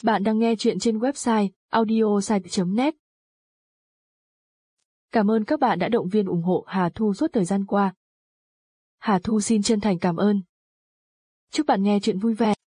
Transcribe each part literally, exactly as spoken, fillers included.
Bạn đang nghe chuyện trên website audiosite chấm net. Cảm ơn các bạn đã động viên ủng hộ Hà Thu suốt thời gian qua. Hà Thu xin chân thành cảm ơn. Chúc bạn nghe chuyện vui vẻ.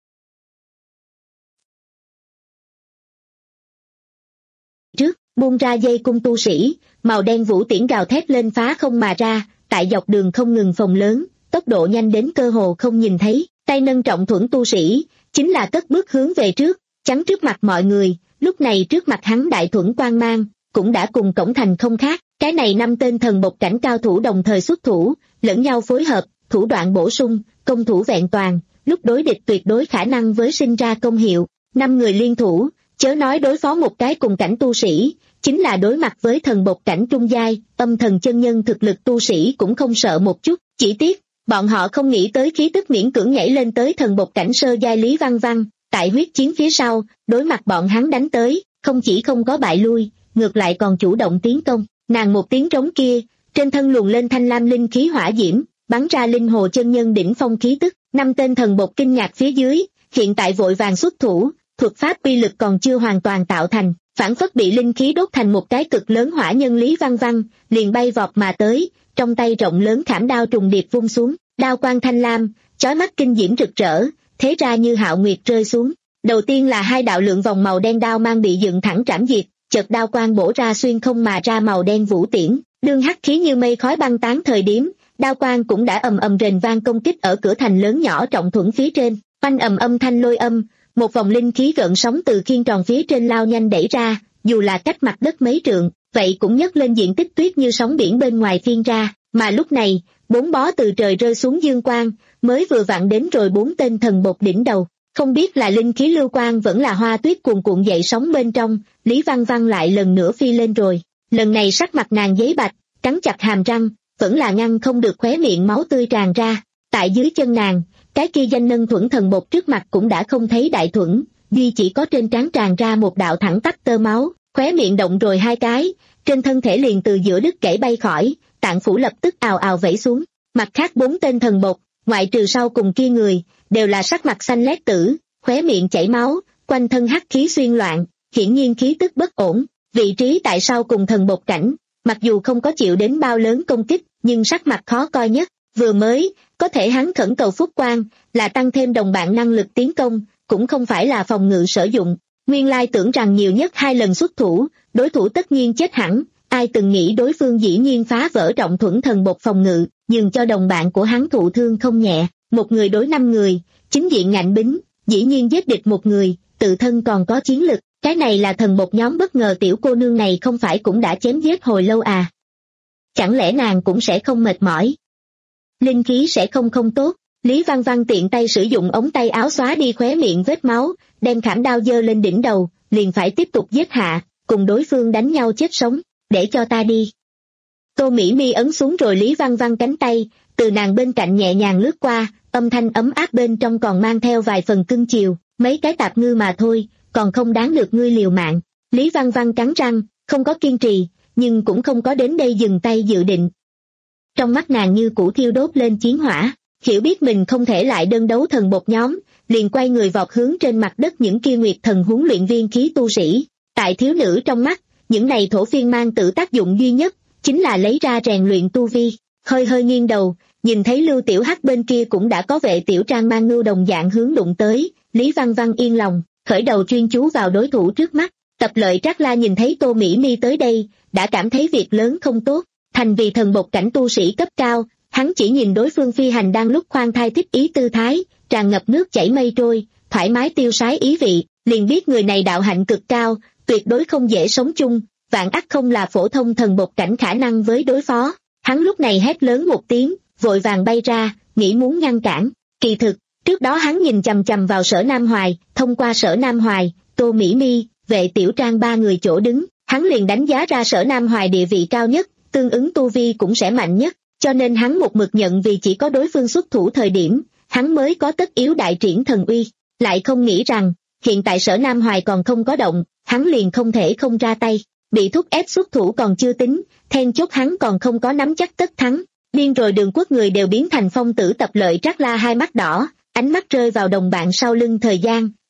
Trước, buông ra dây cung tu sĩ, màu đen vũ tiễn gào thét lên phá không mà ra, tại dọc đường không ngừng phồng lớn, tốc độ nhanh đến cơ hồ không nhìn thấy, tay nâng trọng thuẫn tu sĩ, chính là cất bước hướng về trước, chắn trước mặt mọi người. Lúc này trước mặt hắn đại thuẫn quang mang, cũng đã cùng cổng thành không khác, cái này năm tên thần bộc cảnh cao thủ đồng thời xuất thủ, lẫn nhau phối hợp, thủ đoạn bổ sung, công thủ vẹn toàn, lúc đối địch tuyệt đối khả năng với sinh ra công hiệu. Năm người liên thủ, chớ nói đối phó một cái cùng cảnh tu sĩ, chính là đối mặt với thần bộc cảnh trung giai, âm thần chân nhân thực lực tu sĩ cũng không sợ một chút. Chỉ tiếc, bọn họ không nghĩ tới khí tức miễn cưỡng nhảy lên tới thần bộc cảnh sơ giai Lý Văn Văn, tại huyết chiến phía sau, đối mặt bọn hắn đánh tới, không chỉ không có bại lui, ngược lại còn chủ động tiến công. Nàng một tiếng trống kia, trên thân luồn lên thanh lam linh khí hỏa diễm, bắn ra linh hồ chân nhân đỉnh phong khí tức. Năm tên thần bộc kinh ngạc phía dưới, hiện tại vội vàng xuất thủ, thuật pháp uy lực còn chưa hoàn toàn tạo thành, phản phất bị linh khí đốt thành một cái cực lớn hỏa nhân. Lý Văn Văn liền bay vọt mà tới, trong tay rộng lớn khảm đao trùng điệp vung xuống, đao quang thanh lam, chói mắt kinh diễm rực rỡ, thế ra như hạo nguyệt rơi xuống. Đầu tiên là hai đạo lượng vòng màu đen đao mang bị dựng thẳng trảm diệt, chợt đao quang bổ ra xuyên không mà ra màu đen vũ tiễn, đương hắc khí như mây khói băng tán thời điểm, đao quang cũng đã ầm ầm rền vang công kích ở cửa thành lớn nhỏ trọng thuẫn phía trên, oanh ầm âm thanh lôi âm, một vòng linh khí gợn sóng từ khiên tròn phía trên lao nhanh đẩy ra, dù là cách mặt đất mấy trượng, vậy cũng nhấc lên diện tích tuyết như sóng biển bên ngoài phiên ra. Mà lúc này, bốn bó từ trời rơi xuống dương quang, mới vừa vặn đến rồi bốn tên thần bộc đỉnh đầu. Không biết là linh khí lưu quang vẫn là hoa tuyết cuồn cuộn dậy sóng bên trong, Lý Văn Văn lại lần nữa phi lên rồi. Lần này sắc mặt nàng giấy bạch, cắn chặt hàm răng, vẫn là ngăn không được khóe miệng máu tươi tràn ra. Tại dưới chân nàng, cái kia danh nâng thuẫn thần bộc trước mặt cũng đã không thấy đại thuẫn, duy chỉ có trên trán tràn ra một đạo thẳng tắp tơ máu, khóe miệng động rồi hai cái, trên thân thể liền từ giữa đứt gãy bay khỏi, tạng phủ lập tức ào ào vẩy xuống. Mặt khác bốn tên thần bộc, ngoại trừ sau cùng kia người, đều là sắc mặt xanh lét tử, khóe miệng chảy máu, quanh thân hắc khí xuyên loạn, hiển nhiên khí tức bất ổn. Vị trí tại sau cùng thần bộc cảnh, mặc dù không có chịu đến bao lớn công kích, nhưng sắc mặt khó coi nhất. Vừa mới, có thể hắn khẩn cầu phúc quang, là tăng thêm đồng bạn năng lực tiến công, cũng không phải là phòng ngự sử dụng. Nguyên lai tưởng rằng nhiều nhất hai lần xuất thủ, đối thủ tất nhiên chết hẳn, ai từng nghĩ đối phương dĩ nhiên phá vỡ trọng thuẫn thần bộc phòng ngự, nhường cho đồng bạn của hắn thụ thương không nhẹ. Một người đối năm người, chính diện ngạnh bính, dĩ nhiên giết địch một người, tự thân còn có chiến lực. Cái này là thần bộc nhóm bất ngờ tiểu cô nương này không phải cũng đã chém giết hồi lâu à? Chẳng lẽ nàng cũng sẽ không mệt mỏi? Linh khí sẽ không không tốt. Lý Văn Văn tiện tay sử dụng ống tay áo xóa đi khóe miệng vết máu, đem khảm đao giơ lên đỉnh đầu, liền phải tiếp tục giết hạ, cùng đối phương đánh nhau chết sống. Để cho ta đi. Tô Mỹ Mi ấn xuống rồi Lý Văn Văn cánh tay, từ nàng bên cạnh nhẹ nhàng lướt qua, âm thanh ấm áp bên trong còn mang theo vài phần cưng chiều, mấy cái tạp ngư mà thôi, còn không đáng được ngươi liều mạng. Lý Văn Văn cắn răng, không có kiên trì, nhưng cũng không có đến đây dừng tay dự định. Trong mắt nàng như cũ thiêu đốt lên chiến hỏa, hiểu biết mình không thể lại đơn đấu thần bộc nhóm, liền quay người vọt hướng trên mặt đất những kia nguyệt thần huấn luyện viên khí tu sĩ. Tại thiếu nữ trong mắt, những này thổ phiên mang tự tác dụng duy nhất, chính là lấy ra rèn luyện tu vi. Hơi hơi nghiêng đầu, nhìn thấy Lưu Tiểu Hắc bên kia cũng đã có vệ tiểu trang mang ngưu đồng dạng hướng đụng tới, Lý Văn Văn yên lòng, khởi đầu chuyên chú vào đối thủ trước mắt. Tập Lợi Trác La nhìn thấy Tô Mỹ Mi tới đây, đã cảm thấy việc lớn không tốt, thành vì thần bộc cảnh tu sĩ cấp cao, hắn chỉ nhìn đối phương phi hành đang lúc khoan thai thích ý tư thái, tràn ngập nước chảy mây trôi, thoải mái tiêu sái ý vị, liền biết người này đạo hạnh cực cao, tuyệt đối không dễ sống chung, vạn ắt không là phổ thông thần bộc cảnh khả năng với đối phó. Hắn lúc này hét lớn một tiếng, vội vàng bay ra, nghĩ muốn ngăn cản. Kỳ thực, trước đó hắn nhìn chằm chằm vào Sở Nam Hoài, thông qua Sở Nam Hoài, Tô Mỹ Mi, vệ tiểu trang ba người chỗ đứng, hắn liền đánh giá ra Sở Nam Hoài địa vị cao nhất, tương ứng tu vi cũng sẽ mạnh nhất, cho nên hắn một mực nhận vì chỉ có đối phương xuất thủ thời điểm, hắn mới có tất yếu đại triển thần uy, lại không nghĩ rằng, hiện tại Sở Nam Hoài còn không có động, hắn liền không thể không ra tay. Bị thúc ép xuất thủ còn chưa tính, then chốt hắn còn không có nắm chắc tất thắng. Điên rồi Đường Quốc người đều biến thành phong tử. Tập Lợi Trác La hai mắt đỏ, ánh mắt rơi vào đồng bạn sau lưng thời gian,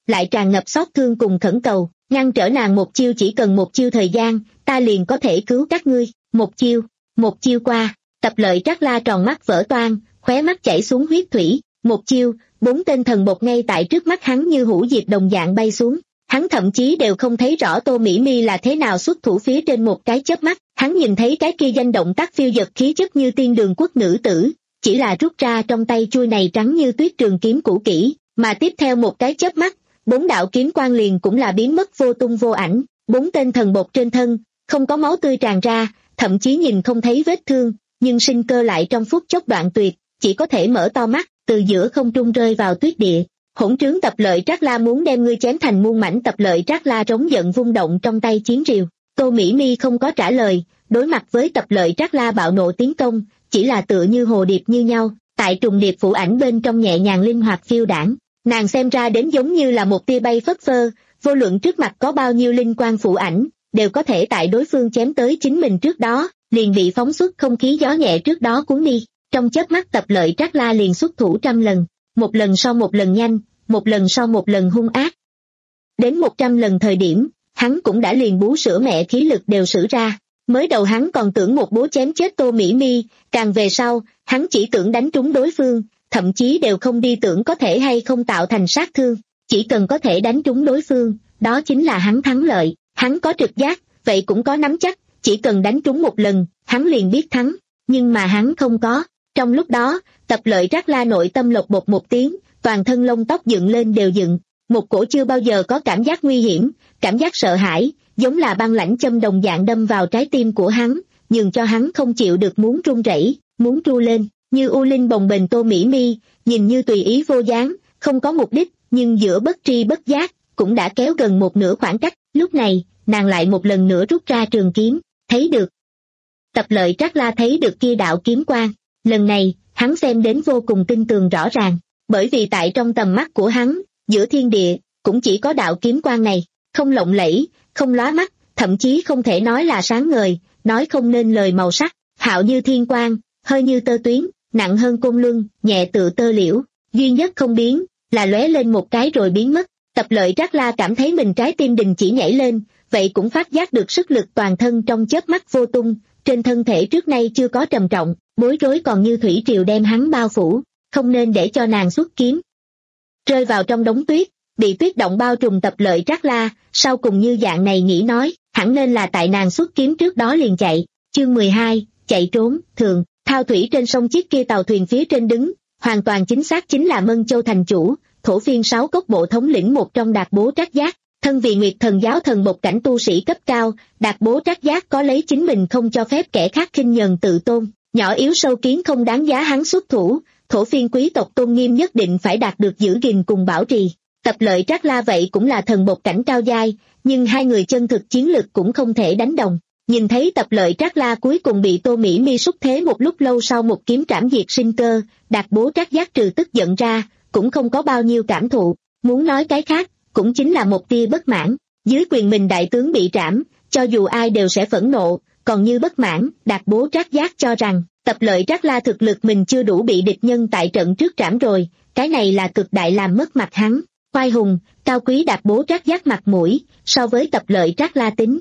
lại tràn ngập xót thương cùng khẩn cầu, ngăn trở nàng một chiêu, chỉ cần một chiêu thời gian, ta liền có thể cứu các ngươi. Một chiêu, một chiêu qua, Tập Lợi Trác La tròn mắt vỡ toang, khóe mắt chảy xuống huyết thủy. Một chiêu, bốn tên thần bột ngay tại trước mắt hắn như hũ diệp đồng dạng bay xuống. Hắn thậm chí đều không thấy rõ Tô Mỹ Mi là thế nào xuất thủ phía trên một cái chớp mắt. Hắn nhìn thấy cái kia danh động tác phiêu dật khí chất như tiên đường quốc nữ tử, chỉ là rút ra trong tay chuôi này trắng như tuyết trường kiếm cũ kỹ, mà tiếp theo một cái chớp mắt, bốn đạo kiếm quang liền cũng là biến mất vô tung vô ảnh. Bốn tên thần bột trên thân, không có máu tươi tràn ra, thậm chí nhìn không thấy vết thương, nhưng sinh cơ lại trong phút chốc đoạn tuyệt, chỉ có thể mở to mắt, từ giữa không trung rơi vào tuyết địa. Hỗn trướng Tập Lợi Trác La, muốn đem ngươi chém thành muôn mảnh. Tập Lợi Trác La trống giận vung động trong tay chiến rìu. Tô Mỹ Mi không có trả lời, đối mặt với Tập Lợi Trác La bạo nộ tiến công, chỉ là tựa như hồ điệp như nhau, tại trùng điệp phủ ảnh bên trong nhẹ nhàng linh hoạt phiêu đãng. Nàng xem ra đến giống như là một tia bay phất phơ, vô luận trước mặt có bao nhiêu linh quang phủ ảnh, đều có thể tại đối phương chém tới chính mình trước đó, liền bị phóng xuất không khí gió nhẹ trước đó cuốn đi. Trong chớp mắt Tập Lợi Trác La liền xuất thủ trăm lần, một lần sau một lần nhanh, một lần sau một lần hung ác. Đến một trăm lần thời điểm, hắn cũng đã liền bú sữa mẹ khí lực đều sử ra. Mới đầu hắn còn tưởng một búa chém chết Tô Mỹ Mi, càng về sau, hắn chỉ tưởng đánh trúng đối phương, thậm chí đều không đi tưởng có thể hay không tạo thành sát thương. Chỉ cần có thể đánh trúng đối phương, đó chính là hắn thắng lợi. Hắn có trực giác, vậy cũng có nắm chắc, chỉ cần đánh trúng một lần, hắn liền biết thắng. Nhưng mà hắn không có. Trong lúc đó, Tập Lợi Trác La nội tâm lộc bột một tiếng, toàn thân lông tóc dựng lên đều dựng, một cổ chưa bao giờ có cảm giác nguy hiểm, cảm giác sợ hãi, giống là băng lãnh châm đồng dạng đâm vào trái tim của hắn, nhường cho hắn không chịu được muốn run rẩy, muốn tru lên. Như u linh bồng bềnh Tô Mỹ Mi, nhìn như tùy ý vô dáng, không có mục đích, nhưng giữa bất tri bất giác, cũng đã kéo gần một nửa khoảng cách. Lúc này, nàng lại một lần nữa rút ra trường kiếm, thấy được. Tập Lợi Trác La thấy được kia đạo kiếm quang, lần này, hắn xem đến vô cùng tinh tường rõ ràng, bởi vì tại trong tầm mắt của hắn, giữa thiên địa, cũng chỉ có đạo kiếm quang này, không lộng lẫy, không lóa mắt, thậm chí không thể nói là sáng ngời, nói không nên lời màu sắc, hạo như thiên quang, hơi như tơ tuyến, nặng hơn côn luân, nhẹ tựa tơ liễu, duy nhất không biến, là lóe lên một cái rồi biến mất. Tập Lợi Trác La cảm thấy mình trái tim đình chỉ nhảy lên, vậy cũng phát giác được sức lực toàn thân trong chớp mắt vô tung, trên thân thể trước nay chưa có trầm trọng, bối rối còn như thủy triều đem hắn bao phủ, không nên để cho nàng xuất kiếm. Rơi vào trong đống tuyết, bị tuyết động bao trùm Tập Lợi Trác La, sau cùng như dạng này nghĩ nói, hẳn nên là tại nàng xuất kiếm trước đó liền chạy. Chương mười hai, chạy trốn. Thường, thao thủy trên sông, chiếc kia tàu thuyền phía trên đứng, hoàn toàn chính xác chính là Mân Châu thành chủ, thổ phiên sáu cốc bộ thống lĩnh một trong Đạt Bố Trác Giác. Thân vì Nguyệt Thần giáo thần bộc cảnh tu sĩ cấp cao, Đạt Bố Trác Giác có lấy chính mình không cho phép kẻ khác khinh nhờn tự tôn, nhỏ yếu sâu kiến không đáng giá hắn xuất thủ, thổ phiên quý tộc tôn nghiêm nhất định phải đạt được giữ gìn cùng bảo trì. Tập Lợi Trác La vậy cũng là thần bộc cảnh cao giai, nhưng hai người chân thực chiến lực cũng không thể đánh đồng. Nhìn thấy Tập Lợi Trác La cuối cùng bị Tô Mỹ Mi xúc thế một lúc lâu sau một kiếm trảm diệt sinh cơ, Đạt Bố Trác Giác trừ tức giận ra, cũng không có bao nhiêu cảm thụ, muốn nói cái khác, cũng chính là một tia bất mãn. Dưới quyền mình đại tướng bị trảm, cho dù ai đều sẽ phẫn nộ, còn như bất mãn, Đạt Bố Trác Giác cho rằng, Tập Lợi Trác La thực lực mình chưa đủ bị địch nhân tại trận trước trảm rồi, cái này là cực đại làm mất mặt hắn. Khoai hùng, cao quý Đạt Bố Trác Giác mặt mũi, so với Tập Lợi Trác La tính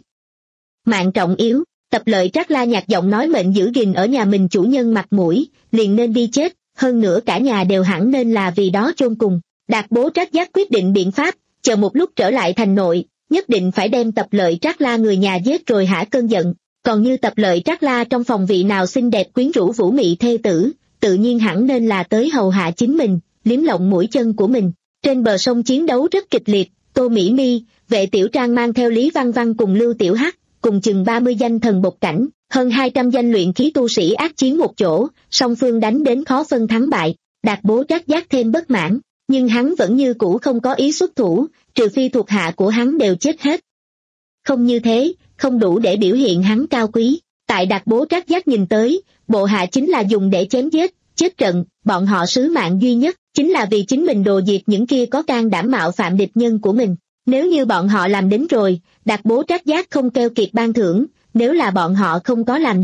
mạng trọng yếu. Tập Lợi Trác La nhạt giọng nói mệnh giữ gìn ở nhà mình chủ nhân mặt mũi, liền nên đi chết, hơn nữa cả nhà đều hẳn nên là vì đó chôn cùng. Đạt Bố Trác Giác quyết định biện pháp, chờ một lúc trở lại thành nội, nhất định phải đem Tập Lợi Trác La người nhà giết rồi hả cơn giận. Còn như Tập Lợi Trác La trong phòng vị nào xinh đẹp quyến rũ vũ mị thê tử, tự nhiên hẳn nên là tới hầu hạ chính mình, liếm lộng mũi chân của mình. Trên bờ sông chiến đấu rất kịch liệt, Tô Mỹ Mi, Vệ Tiểu Trang mang theo Lý Văn Văn cùng Lưu Tiểu Hắc, cùng chừng ba mươi danh thần bộc cảnh, hơn hai trăm danh luyện khí tu sĩ ác chiến một chỗ, song phương đánh đến khó phân thắng bại. Đạt Bố Trác Giác thêm bất mãn, nhưng hắn vẫn như cũ không có ý xuất thủ, trừ phi thuộc hạ của hắn đều chết hết. Không như thế, không đủ để biểu hiện hắn cao quý. Tại Đạt Bố Trác Giác nhìn tới, bộ hạ chính là dùng để chém giết, chết trận, bọn họ sứ mạng duy nhất, chính là vì chính mình đồ diệt những kia có can đảm mạo phạm địch nhân của mình. Nếu như bọn họ làm đến rồi, Đạt Bố Trác Giác không keo kiệt ban thưởng, nếu là bọn họ không có làm đến,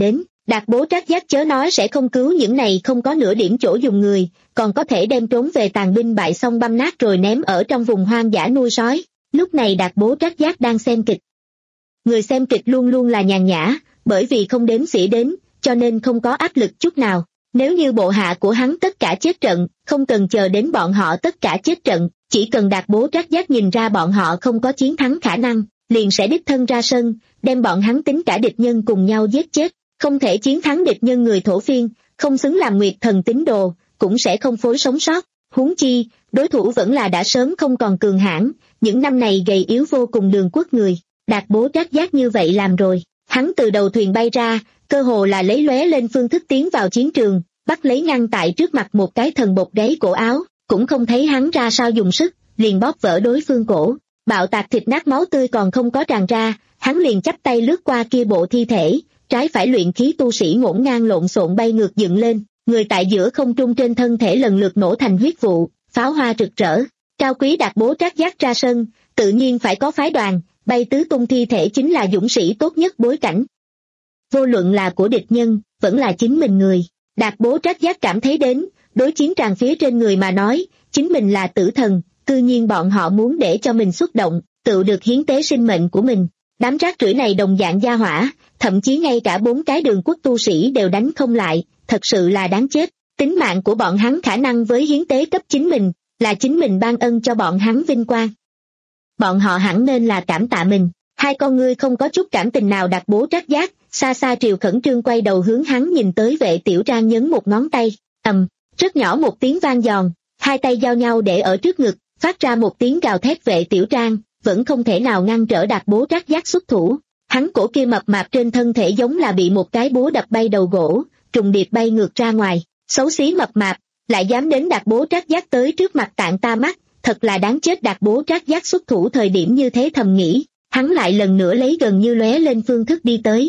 Đạt Bố Trác Giác chớ nói sẽ không cứu những này không có nửa điểm chỗ dùng người, còn có thể đem trốn về tàn binh bại xong băm nát rồi ném ở trong vùng hoang dã nuôi sói. Lúc này Đạt Bố Trác Giác đang xem kịch. Người xem kịch luôn luôn là nhàn nhã, bởi vì không đếm xỉa đến, cho nên không có áp lực chút nào. Nếu như bộ hạ của hắn tất cả chết trận, không cần chờ đến bọn họ tất cả chết trận, chỉ cần Đạt Bố Trác Giác nhìn ra bọn họ không có chiến thắng khả năng, liền sẽ đích thân ra sân, đem bọn hắn tính cả địch nhân cùng nhau giết chết. Không thể chiến thắng địch nhân người thổ phiên, không xứng làm Nguyệt Thần tín đồ, cũng sẽ không phối sống sót. Huống chi, đối thủ vẫn là đã sớm không còn cường hãn, những năm này gầy yếu vô cùng Đường Quốc người. Đạt Bố Trác Giác như vậy làm rồi, hắn từ đầu thuyền bay ra, cơ hồ là lấy lóe lên phương thức tiến vào chiến trường, bắt lấy ngăn tại trước mặt một cái thần bột gáy cổ áo, cũng không thấy hắn ra sao dùng sức, liền bóp vỡ đối phương cổ, bạo tạc thịt nát máu tươi còn không có tràn ra, hắn liền chắp tay lướt qua kia bộ thi thể, trái phải luyện khí tu sĩ ngổn ngang lộn xộn bay ngược dựng lên, người tại giữa không trung trên thân thể lần lượt nổ thành huyết vụ, pháo hoa rực rỡ. Cao quý Đạt Bố Trác Giác ra sân, tự nhiên phải có phái đoàn, bay tứ tung thi thể chính là dũng sĩ tốt nhất bối cảnh. Vô luận là của địch nhân, vẫn là chính mình người. Đạt Bố Trác Giác cảm thấy đến, đối chiến tràng phía trên người mà nói, chính mình là tử thần, cư nhiên bọn họ muốn để cho mình xúc động, tự được hiến tế sinh mệnh của mình. Đám rác rưởi này đồng dạng gia hỏa, thậm chí ngay cả bốn cái Đường Quốc tu sĩ đều đánh không lại, thật sự là đáng chết. Tính mạng của bọn hắn khả năng với hiến tế cấp chính mình, là chính mình ban ân cho bọn hắn vinh quang. Bọn họ hẳn nên là cảm tạ mình. Hai con ngươi không có chút cảm tình nào Đạt Bố Trác Giác, xa xa Triều khẩn trương quay đầu hướng hắn nhìn tới Vệ Tiểu Trang nhấn một ngón tay, ầm, rất nhỏ một tiếng vang giòn, hai tay giao nhau để ở trước ngực, phát ra một tiếng gào thét. Vệ Tiểu Trang vẫn không thể nào ngăn trở Đạt Bố Trác Giác xuất thủ, hắn cổ kia mập mạp trên thân thể giống là bị một cái búa đập bay đầu gỗ, trùng điệp bay ngược ra ngoài. Xấu xí mập mạp, lại dám đến Đạt Bố Trác Giác tới trước mặt tạng ta mắt, thật là đáng chết. Đạt Bố Trác Giác xuất thủ thời điểm như thế thầm nghĩ, hắn lại lần nữa lấy gần như lóe lên phương thức đi tới.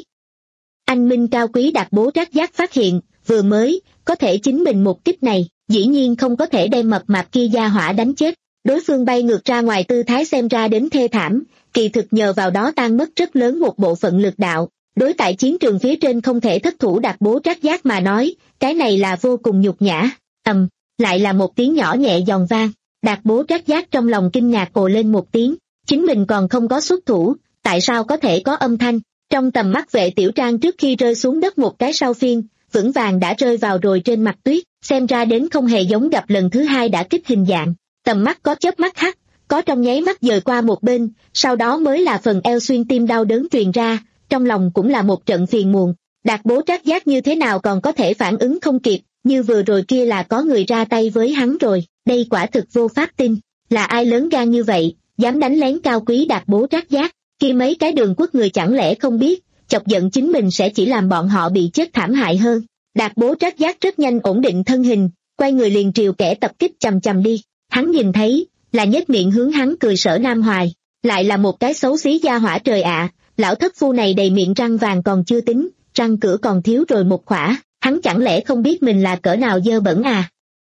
Anh minh cao quý Đạt Bố Trác Giác phát hiện, vừa mới, có thể chính mình một kích này, dĩ nhiên không có thể đem mập mạp kia gia hỏa đánh chết. Đối phương bay ngược ra ngoài tư thái xem ra đến thê thảm, kỳ thực nhờ vào đó tan mất rất lớn một bộ phận lực đạo. Đối tại chiến trường phía trên không thể thất thủ Đạt Bố Trác Giác mà nói, cái này là vô cùng nhục nhã. Ầm, lại là một tiếng nhỏ nhẹ giòn vang. Đạt Bố Trác Giác trong lòng kinh ngạc ồ lên một tiếng, chính mình còn không có xuất thủ, tại sao có thể có âm thanh? Trong tầm mắt Vệ Tiểu Trang trước khi rơi xuống đất một cái sau phiên, vững vàng đã rơi vào rồi trên mặt tuyết, xem ra đến không hề giống gặp lần thứ hai đã kích hình dạng. Tầm mắt có chớp mắt hắt, có trong nháy mắt dời qua một bên, sau đó mới là phần eo xuyên tim đau đớn truyền ra, trong lòng cũng là một trận phiền muộn. Đạt Bố Trác Giác như thế nào còn có thể phản ứng không kịp, như vừa rồi kia là có người ra tay với hắn rồi, đây quả thực vô pháp tin, là ai lớn gan như vậy, dám đánh lén cao quý Đạt Bố Trác Giác, kia mấy cái Đường Quốc người chẳng lẽ không biết, chọc giận chính mình sẽ chỉ làm bọn họ bị chết thảm hại hơn. Đạt Bố Trác Giác rất nhanh ổn định thân hình, quay người liền triều kẻ tập kích chầm chầm đi, hắn nhìn thấy, là nhếch miệng hướng hắn cười Sở Nam Hoài, lại là một cái xấu xí gia hỏa trời ạ, lão thất phu này đầy miệng răng vàng còn chưa tính, răng cửa còn thiếu rồi một khỏa, hắn chẳng lẽ không biết mình là cỡ nào dơ bẩn à?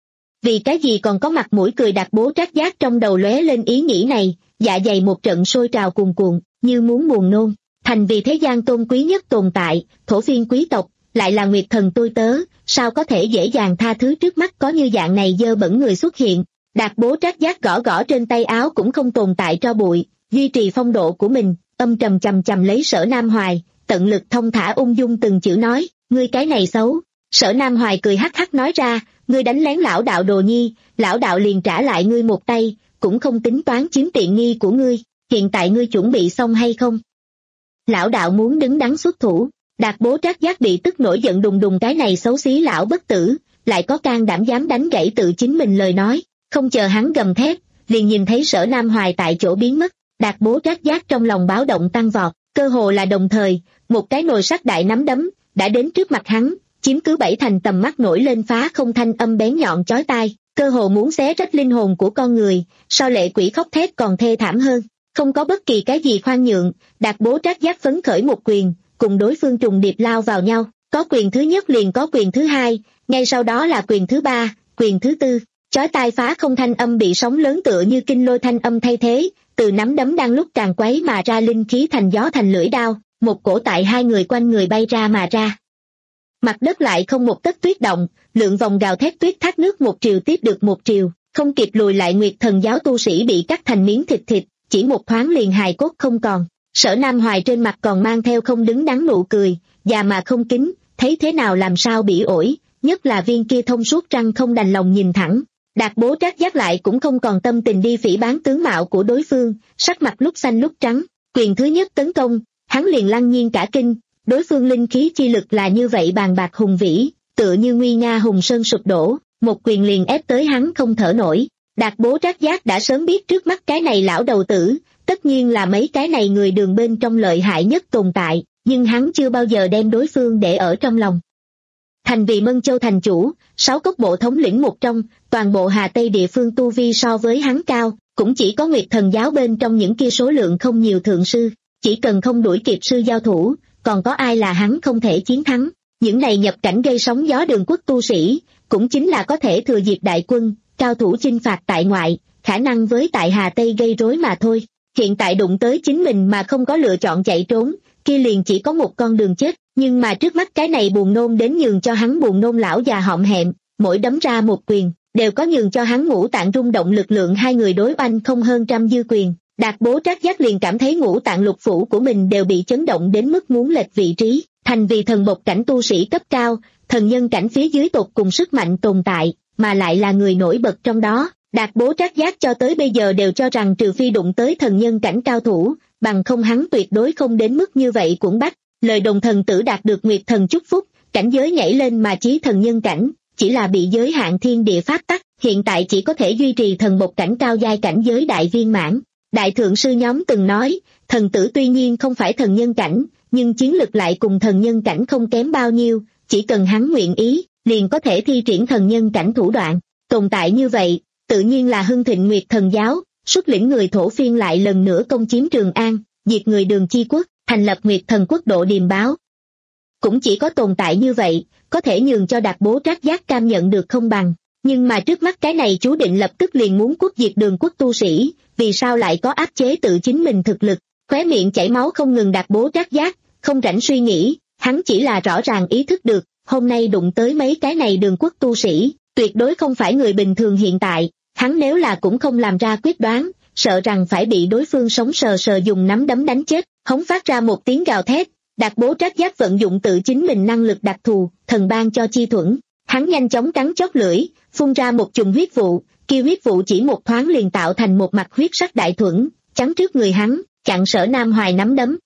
Vì cái gì còn có mặt mũi cười? Đạt Bố Trác Giác trong đầu lóe lên ý nghĩ này, dạ dày một trận sôi trào cuồn cuộn, như muốn buồn nôn. Thành vì thế gian tôn quý nhất tồn tại, thổ phiên quý tộc, lại là Nguyệt Thần tôi tớ, sao có thể dễ dàng tha thứ trước mắt có như dạng này dơ bẩn người xuất hiện? Đạt Bố Trác Giác gõ gõ trên tay áo cũng không tồn tại tro bụi, duy trì phong độ của mình, âm trầm chầm chầm lấy Sở Nam Hoài, tận lực thông thả ung dung từng chữ nói, ngươi cái này xấu. Sở Nam Hoài cười hắc hắc nói ra, ngươi đánh lén lão đạo đồ nhi, lão đạo liền trả lại ngươi một tay, cũng không tính toán chiếm tiện nghi của ngươi, hiện tại ngươi chuẩn bị xong hay không? Lão đạo muốn đứng đắn xuất thủ. Đạt Bố Trác Giác bị tức nổi giận đùng đùng, cái này xấu xí lão bất tử, lại có can đảm dám đánh gãy tự chính mình lời nói, không chờ hắn gầm thét, liền nhìn thấy Sở Nam Hoài tại chỗ biến mất. Đạt Bố Trác Giác trong lòng báo động tăng vọt, cơ hồ là đồng thời, một cái nồi sắt đại nắm đấm đã đến trước mặt hắn, chiếm cứ bảy thành tầm mắt nổi lên phá không thanh âm bén nhọn chói tai, cơ hồ muốn xé rách linh hồn của con người, so lệ quỷ khóc thét còn thê thảm hơn. Không có bất kỳ cái gì khoan nhượng, Đạt Bố Trác Giác phấn khởi một quyền, cùng đối phương trùng điệp lao vào nhau, có quyền thứ nhất liền có quyền thứ hai, ngay sau đó là quyền thứ ba, quyền thứ tư, chói tai phá không thanh âm bị sóng lớn tựa như kinh lôi thanh âm thay thế, từ nắm đấm đang lúc tràn quấy mà ra linh khí thành gió thành lưỡi đao, một cổ tại hai người quanh người bay ra mà ra. Mặt đất lại không một tấc tuyết động, lượng vòng gào thét tuyết thác nước một triều tiếp được một triều, không kịp lùi lại Nguyệt Thần giáo tu sĩ bị cắt thành miếng thịt thịt, chỉ một thoáng liền hài cốt không còn. Sở Nam Hoài trên mặt còn mang theo không đứng đắn nụ cười, già mà không kính, thấy thế nào làm sao bỉ ổi, nhất là viên kia thông suốt răng không đành lòng nhìn thẳng. Đạt Bố Trác Giác lại cũng không còn tâm tình đi phỉ báng tướng mạo của đối phương, sắc mặt lúc xanh lúc trắng, quyền thứ nhất tấn công, hắn liền lăng nhiên cả kinh, đối phương linh khí chi lực là như vậy bàn bạc hùng vĩ, tựa như nguy nga hùng sơn sụp đổ, một quyền liền ép tới hắn không thở nổi. Đạt Bố Trác Giác đã sớm biết trước mắt cái này lão đầu tử, tất nhiên là mấy cái này người đường bên trong lợi hại nhất tồn tại, nhưng hắn chưa bao giờ đem đối phương để ở trong lòng. Thành vì Mân Châu thành chủ, sáu cốc bộ thống lĩnh một trong, toàn bộ Hà Tây địa phương tu vi so với hắn cao, cũng chỉ có Nguyệt Thần giáo bên trong những kia số lượng không nhiều thượng sư, chỉ cần không đuổi kịp sư giao thủ, còn có ai là hắn không thể chiến thắng. Những này nhập cảnh gây sóng gió đường quốc tu sĩ, cũng chính là có thể thừa dịp đại quân, cao thủ chinh phạt tại ngoại, khả năng với tại Hà Tây gây rối mà thôi. Hiện tại đụng tới chính mình mà không có lựa chọn chạy trốn, kia liền chỉ có một con đường chết, nhưng mà trước mắt cái này buồn nôn đến nhường cho hắn buồn nôn lão già hõm hẹm, mỗi đấm ra một quyền, đều có nhường cho hắn ngũ tạng rung động lực lượng hai người đối oanh không hơn trăm dư quyền. Đạt Bố Trác Giác liền cảm thấy ngũ tạng lục phủ của mình đều bị chấn động đến mức muốn lệch vị trí, thành vì thần bộc cảnh tu sĩ cấp cao, thần nhân cảnh phía dưới tột cùng sức mạnh tồn tại, mà lại là người nổi bật trong đó. Đạt Bố Trác Giác cho tới bây giờ đều cho rằng trừ phi đụng tới thần nhân cảnh cao thủ, bằng không hắn tuyệt đối không đến mức như vậy cuốn bách. Lời đồng thần tử đạt được Nguyệt Thần chúc phúc, cảnh giới nhảy lên mà chí thần nhân cảnh, chỉ là bị giới hạn thiên địa pháp tắc, hiện tại chỉ có thể duy trì thần bộc cảnh cao giai cảnh giới đại viên mãn. Đại thượng sư nhóm từng nói, thần tử tuy nhiên không phải thần nhân cảnh, nhưng chiến lực lại cùng thần nhân cảnh không kém bao nhiêu, chỉ cần hắn nguyện ý, liền có thể thi triển thần nhân cảnh thủ đoạn. Tồn tại như vậy, tự nhiên là hưng thịnh Nguyệt Thần giáo, xuất lĩnh người thổ phiên lại lần nữa công chiếm Trường An, diệt người Đường chi quốc, thành lập Nguyệt Thần quốc độ điềm báo. Cũng chỉ có tồn tại như vậy, có thể nhường cho Đạt Bố Trác Giác cam nhận được không bằng. Nhưng mà trước mắt cái này chú định lập tức liền muốn quốc diệt Đường quốc tu sĩ, vì sao lại có áp chế tự chính mình thực lực, khóe miệng chảy máu không ngừng. Đạt Bố Trác Giác không rảnh suy nghĩ, hắn chỉ là rõ ràng ý thức được, hôm nay đụng tới mấy cái này Đường quốc tu sĩ, tuyệt đối không phải người bình thường. Hiện tại, hắn nếu là cũng không làm ra quyết đoán, sợ rằng phải bị đối phương sống sờ sờ dùng nắm đấm đánh chết. Hống phát ra một tiếng gào thét, Đạt Bố Trác Giác vận dụng tự chính mình năng lực đặc thù, thần ban cho chi thuẫn, hắn nhanh chóng cắn chót lưỡi, phun ra một chùm huyết vụ, kia huyết vụ chỉ một thoáng liền tạo thành một mặt huyết sắc đại thuẫn, chắn trước người hắn, chặn Sở Nam Hoài nắm đấm.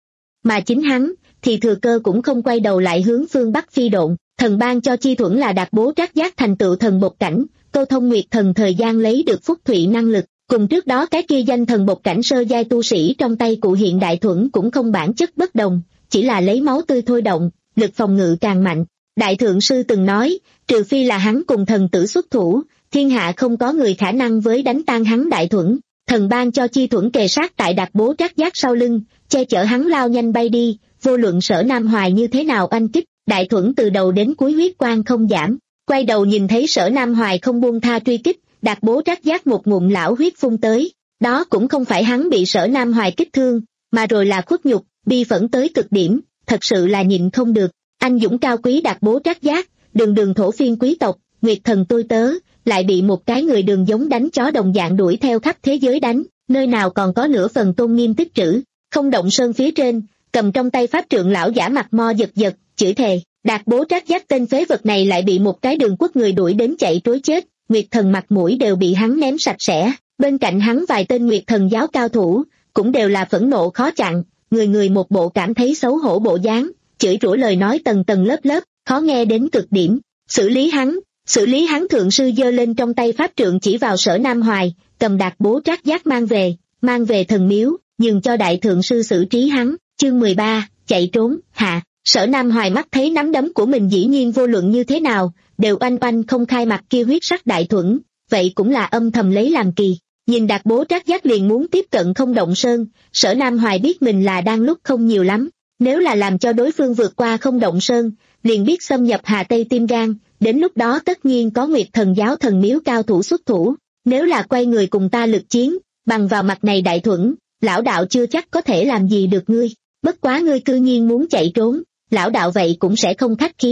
Mà chính hắn, thì thừa cơ cũng không quay đầu lại hướng phương Bắc phi độn. Thần ban cho chi thuẫn là Đạt Bố Trác Giác thành tựu thần bộc cảnh, câu thông Nguyệt Thần thời gian lấy được phúc thụy năng lực, cùng trước đó cái kia danh thần bộc cảnh sơ giai tu sĩ trong tay cụ hiện đại thuẫn cũng không bản chất bất đồng, chỉ là lấy máu tươi thôi động, lực phòng ngự càng mạnh. Đại thượng sư từng nói, trừ phi là hắn cùng thần tử xuất thủ, thiên hạ không có người khả năng với đánh tan hắn đại thuẫn. Thần ban cho chi thuẫn kề sát tại Đạt Bố Trác Giác sau lưng, che chở hắn lao nhanh bay đi, vô luận Sở Nam Hoài như thế nào oanh kích, đại thuẫn từ đầu đến cuối huyết quang không giảm. Quay đầu nhìn thấy Sở Nam Hoài không buông tha truy kích, Đạt Bố Trác Giác một ngụm lão huyết phun tới. Đó cũng không phải hắn bị Sở Nam Hoài kích thương, mà rồi là khuất nhục, bi phẫn tới cực điểm, thật sự là nhịn không được. Anh dũng cao quý Đạt Bố Trác Giác, đường đường thổ phiên quý tộc, Nguyệt Thần tôi tớ, lại bị một cái người đường giống đánh chó đồng dạng đuổi theo khắp thế giới đánh, nơi nào còn có nửa phần tôn nghiêm tích trữ. Không động sơn phía trên, cầm trong tay pháp trượng lão giả mặt mo giật giật, chửi thề. Đạt Bố Trác Giác tên phế vật này lại bị một cái đường quốc người đuổi đến chạy trối chết, Nguyệt Thần mặt mũi đều bị hắn ném sạch sẽ. Bên cạnh hắn vài tên Nguyệt Thần giáo cao thủ, cũng đều là phẫn nộ khó chặn, người người một bộ cảm thấy xấu hổ bộ dáng, chửi rủa lời nói tầng tầng lớp lớp, khó nghe đến cực điểm. Xử lý hắn, xử lý hắn. Thượng sư giơ lên trong tay pháp trượng chỉ vào Sở Nam Hoài, cầm Đạt Bố Trác Giác mang về, mang về thần miếu, nhường cho đại thượng sư xử trí hắn. Chương mười ba, chạy trốn. Hạ. Sở Nam Hoài mắt thấy nắm đấm của mình dĩ nhiên vô luận như thế nào, đều oanh oanh không khai mặt kia huyết sắc đại thuẫn, vậy cũng là âm thầm lấy làm kỳ. Nhìn Đạt Bố Trác Giác liền muốn tiếp cận không động sơn, Sở Nam Hoài biết mình là đang lúc không nhiều lắm, nếu là làm cho đối phương vượt qua không động sơn, liền biết xâm nhập Hà Tây tim gan, đến lúc đó tất nhiên có Nguyệt Thần giáo thần miếu cao thủ xuất thủ, nếu là quay người cùng ta lực chiến, bằng vào mặt này đại thuẫn, lão đạo chưa chắc có thể làm gì được ngươi, bất quá ngươi cư nhiên muốn chạy trốn, lão đạo vậy cũng sẽ không khách khí,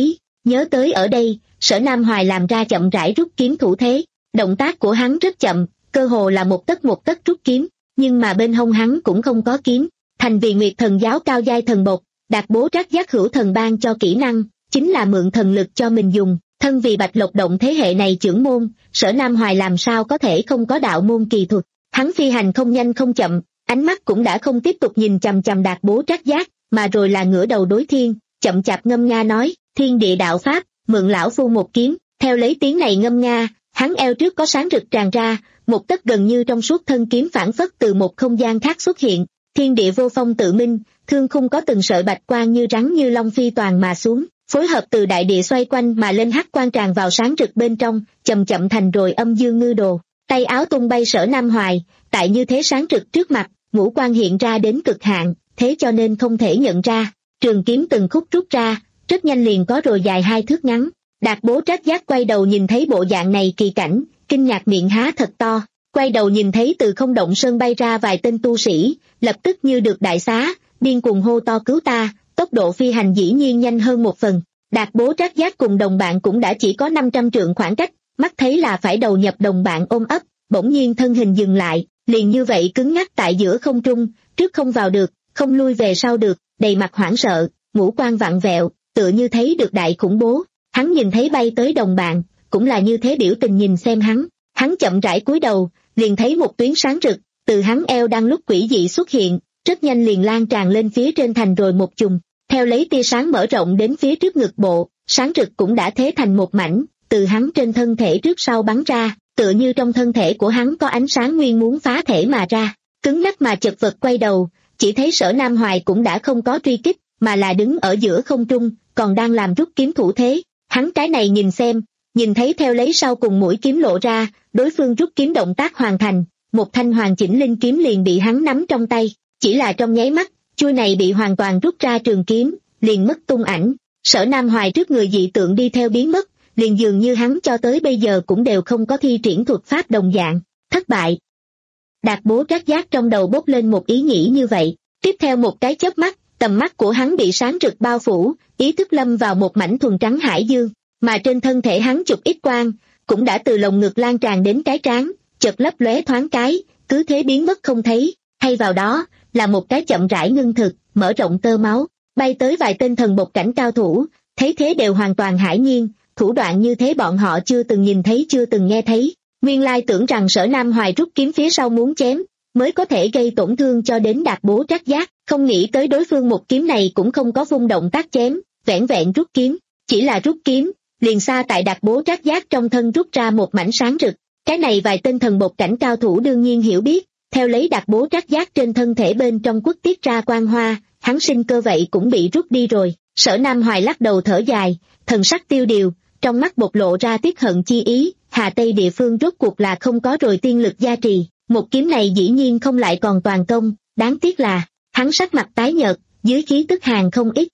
Nhớ tới ở đây, Sở Nam Hoài làm ra chậm rãi rút kiếm thủ thế, động tác của hắn rất chậm, cơ hồ là một tấc một tấc rút kiếm, nhưng mà bên hông hắn cũng không có kiếm. Thành vì Nguyệt Thần giáo cao giai thần bộc, Đạt Bố Trác Giác hữu thần ban cho kỹ năng, chính là mượn thần lực cho mình dùng. Thân vì Bạch Lộc Động thế hệ này trưởng môn, Sở Nam Hoài làm sao có thể không có đạo môn kỳ thuật. Hắn phi hành không nhanh không chậm, ánh mắt cũng đã không tiếp tục nhìn chằm chằm Đạt Bố Trác Giác, mà rồi là ngửa đầu đối thiên, chậm chạp ngâm nga nói, thiên địa đạo pháp, mượn lão phu một kiếm. Theo lấy tiếng này ngâm nga, hắn eo trước có sáng rực tràn ra, một tấc gần như trong suốt thân kiếm phản phất từ một không gian khác xuất hiện. Thiên địa vô phong tự minh, thương khung có từng sợi bạch quang như rắn như long phi toàn mà xuống, phối hợp từ đại địa xoay quanh mà lên hắc quang tràn vào sáng rực bên trong, chậm chậm thành rồi âm dương ngư đồ. Tay áo tung bay Sở Nam Hoài, tại như thế sáng rực trước mặt, ngũ quang hiện ra đến cực hạn, thế cho nên không thể nhận ra. Trường kiếm từng khúc rút ra, rất nhanh liền có rồi dài hai thước ngắn. Đạt Bố Trác Giác quay đầu nhìn thấy bộ dạng này kỳ cảnh, kinh ngạc miệng há thật to. Quay đầu nhìn thấy từ không động sơn bay ra vài tên tu sĩ, lập tức như được đại xá, điên cuồng hô to cứu ta, tốc độ phi hành dĩ nhiên nhanh hơn một phần. Đạt Bố Trác Giác cùng đồng bạn cũng đã chỉ có năm trăm trượng khoảng cách, mắt thấy là phải đầu nhập đồng bạn ôm ấp, bỗng nhiên thân hình dừng lại, liền như vậy cứng ngắc tại giữa không trung, trước không vào được, không lui về sau được, đầy mặt hoảng sợ, ngũ quan vặn vẹo, tựa như thấy được đại khủng bố. Hắn nhìn thấy bay tới đồng bạn, cũng là như thế biểu tình nhìn xem hắn, hắn chậm rãi cúi đầu, liền thấy một tuyến sáng rực, từ hắn eo đang lúc quỷ dị xuất hiện, rất nhanh liền lan tràn lên phía trên thành rồi một chùm, theo lấy tia sáng mở rộng đến phía trước ngực bộ, sáng rực cũng đã thế thành một mảnh, từ hắn trên thân thể trước sau bắn ra, tựa như trong thân thể của hắn có ánh sáng nguyên muốn phá thể mà ra. Cứng nhắc mà chật vật quay đầu, chỉ thấy Sở Nam Hoài cũng đã không có truy kích, mà là đứng ở giữa không trung, còn đang làm rút kiếm thủ thế. Hắn cái này nhìn xem, nhìn thấy theo lấy sau cùng mũi kiếm lộ ra, đối phương rút kiếm động tác hoàn thành, một thanh hoàn chỉnh linh kiếm liền bị hắn nắm trong tay, chỉ là trong nháy mắt, chuôi này bị hoàn toàn rút ra trường kiếm, liền mất tung ảnh. Sở Nam Hoài trước người dị tượng đi theo biến mất, liền dường như hắn cho tới bây giờ cũng đều không có thi triển thuật pháp đồng dạng, thất bại. Đạt Bố Trác Giác trong đầu bốc lên một ý nghĩ như vậy, tiếp theo một cái chớp mắt, tầm mắt của hắn bị sáng rực bao phủ, ý thức lâm vào một mảnh thuần trắng hải dương, mà trên thân thể hắn chụp ít quang, cũng đã từ lồng ngực lan tràn đến cái trán, chợt lấp lóe thoáng cái, cứ thế biến mất không thấy, thay vào đó, là một cái chậm rãi ngưng thực, mở rộng tơ máu, bay tới vài tên thần bộc cảnh cao thủ, thấy thế đều hoàn toàn hãi nhiên, thủ đoạn như thế bọn họ chưa từng nhìn thấy chưa từng nghe thấy, nguyên lai tưởng rằng Sở Nam Hoài rút kiếm phía sau muốn chém, mới có thể gây tổn thương cho đến Đạt Bố Trác Giác, không nghĩ tới đối phương một kiếm này cũng không có vung động tác chém, vẻn vẹn rút kiếm, chỉ là rút kiếm, liền xa tại Đạt Bố Trác Giác trong thân rút ra một mảnh sáng rực, cái này vài tên thần bộc cảnh cao thủ đương nhiên hiểu biết, theo lấy Đạt Bố Trác Giác trên thân thể bên trong quất tiết ra quang hoa, hắn sinh cơ vậy cũng bị rút đi rồi. Sở Nam Hoài lắc đầu thở dài, thần sắc tiêu điều, trong mắt bộc lộ ra tiếc hận chi ý, Hà Tây địa phương rốt cuộc là không có rồi tiên lực gia trì, một kiếm này dĩ nhiên không lại còn toàn công, đáng tiếc là, hắn sắc mặt tái nhợt, dưới khí tức hàng không ít.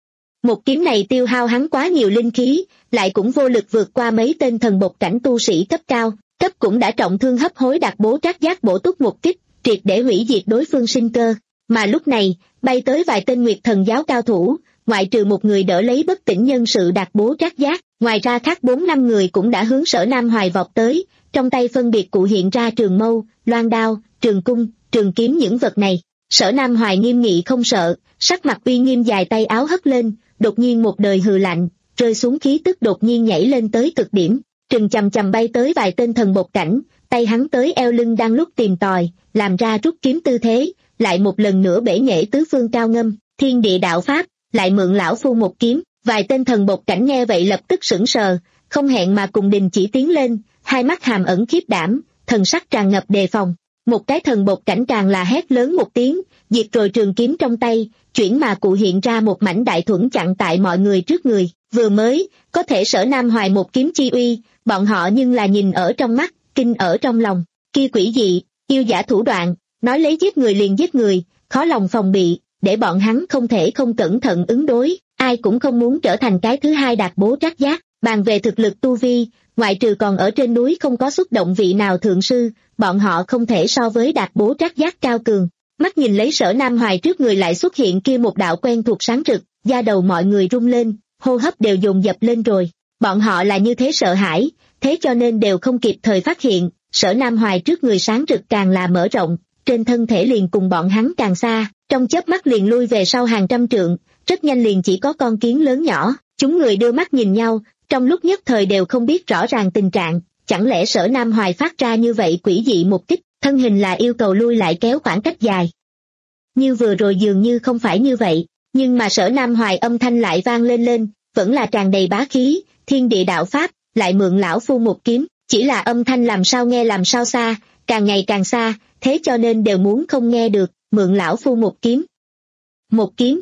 Một kiếm này tiêu hao hắn quá nhiều linh khí, lại cũng vô lực vượt qua mấy tên thần bộc cảnh tu sĩ cấp cao, cấp cũng đã trọng thương hấp hối Đạt Bố Trác Giác bổ túc một kích, triệt để hủy diệt đối phương sinh cơ, mà lúc này, bay tới vài tên Nguyệt Thần giáo cao thủ, ngoại trừ một người đỡ lấy bất tỉnh nhân sự Đạt Bố Trác Giác, ngoài ra khác bốn năm người cũng đã hướng Sở Nam Hoài vọt tới, trong tay phân biệt cụ hiện ra trường mâu, loan đao, trường cung, trường kiếm những vật này. Sở Nam Hoài nghiêm nghị không sợ, sắc mặt uy nghiêm dài tay áo hất lên, đột nhiên một đời hừ lạnh, rơi xuống khí tức đột nhiên nhảy lên tới cực điểm, trừng chầm chầm bay tới vài tên thần bộc cảnh, tay hắn tới eo lưng đang lúc tìm tòi, làm ra rút kiếm tư thế, lại một lần nữa bể nghệ tứ phương cao ngâm, thiên địa đạo pháp, lại mượn lão phu một kiếm. Vài tên thần bộc cảnh nghe vậy lập tức sững sờ, không hẹn mà cùng đình chỉ tiến lên, hai mắt hàm ẩn khiếp đảm, thần sắc tràn ngập đề phòng. Một cái thần bộc cảnh càng là hét lớn một tiếng, diệt rồi trường kiếm trong tay, chuyển mà cụ hiện ra một mảnh đại thuẫn chặn tại mọi người trước người. Vừa mới, có thể Sở Nam Hoài một kiếm chi uy, bọn họ nhưng là nhìn ở trong mắt, kinh ở trong lòng. Kia quỷ dị, yêu giả thủ đoạn, nói lấy giết người liền giết người, khó lòng phòng bị, để bọn hắn không thể không cẩn thận ứng đối. Ai cũng không muốn trở thành cái thứ hai Đạt Bố Trác Giác, bàn về thực lực tu vi, ngoại trừ còn ở trên núi không có xuất động vị nào thượng sư, bọn họ không thể so với Đạt Bố Trác Giác cao cường. Mắt nhìn lấy Sở Nam Hoài trước người lại xuất hiện kia một đạo quen thuộc sáng rực, da đầu mọi người rung lên, hô hấp đều dồn dập lên rồi. Bọn họ là như thế sợ hãi, thế cho nên đều không kịp thời phát hiện, Sở Nam Hoài trước người sáng rực càng là mở rộng, trên thân thể liền cùng bọn hắn càng xa, trong chớp mắt liền lui về sau hàng trăm trượng, rất nhanh liền chỉ có con kiến lớn nhỏ. Chúng người đưa mắt nhìn nhau, trong lúc nhất thời đều không biết rõ ràng tình trạng, chẳng lẽ Sở Nam Hoài phát ra như vậy quỷ dị một kích, thân hình là yêu cầu lui lại kéo khoảng cách dài. Như vừa rồi dường như không phải như vậy, nhưng mà Sở Nam Hoài âm thanh lại vang lên lên, vẫn là tràn đầy bá khí, thiên địa đạo pháp, lại mượn lão phu một kiếm, chỉ là âm thanh làm sao nghe làm sao xa, càng ngày càng xa, thế cho nên đều muốn không nghe được, mượn lão phu một kiếm. Một kiếm.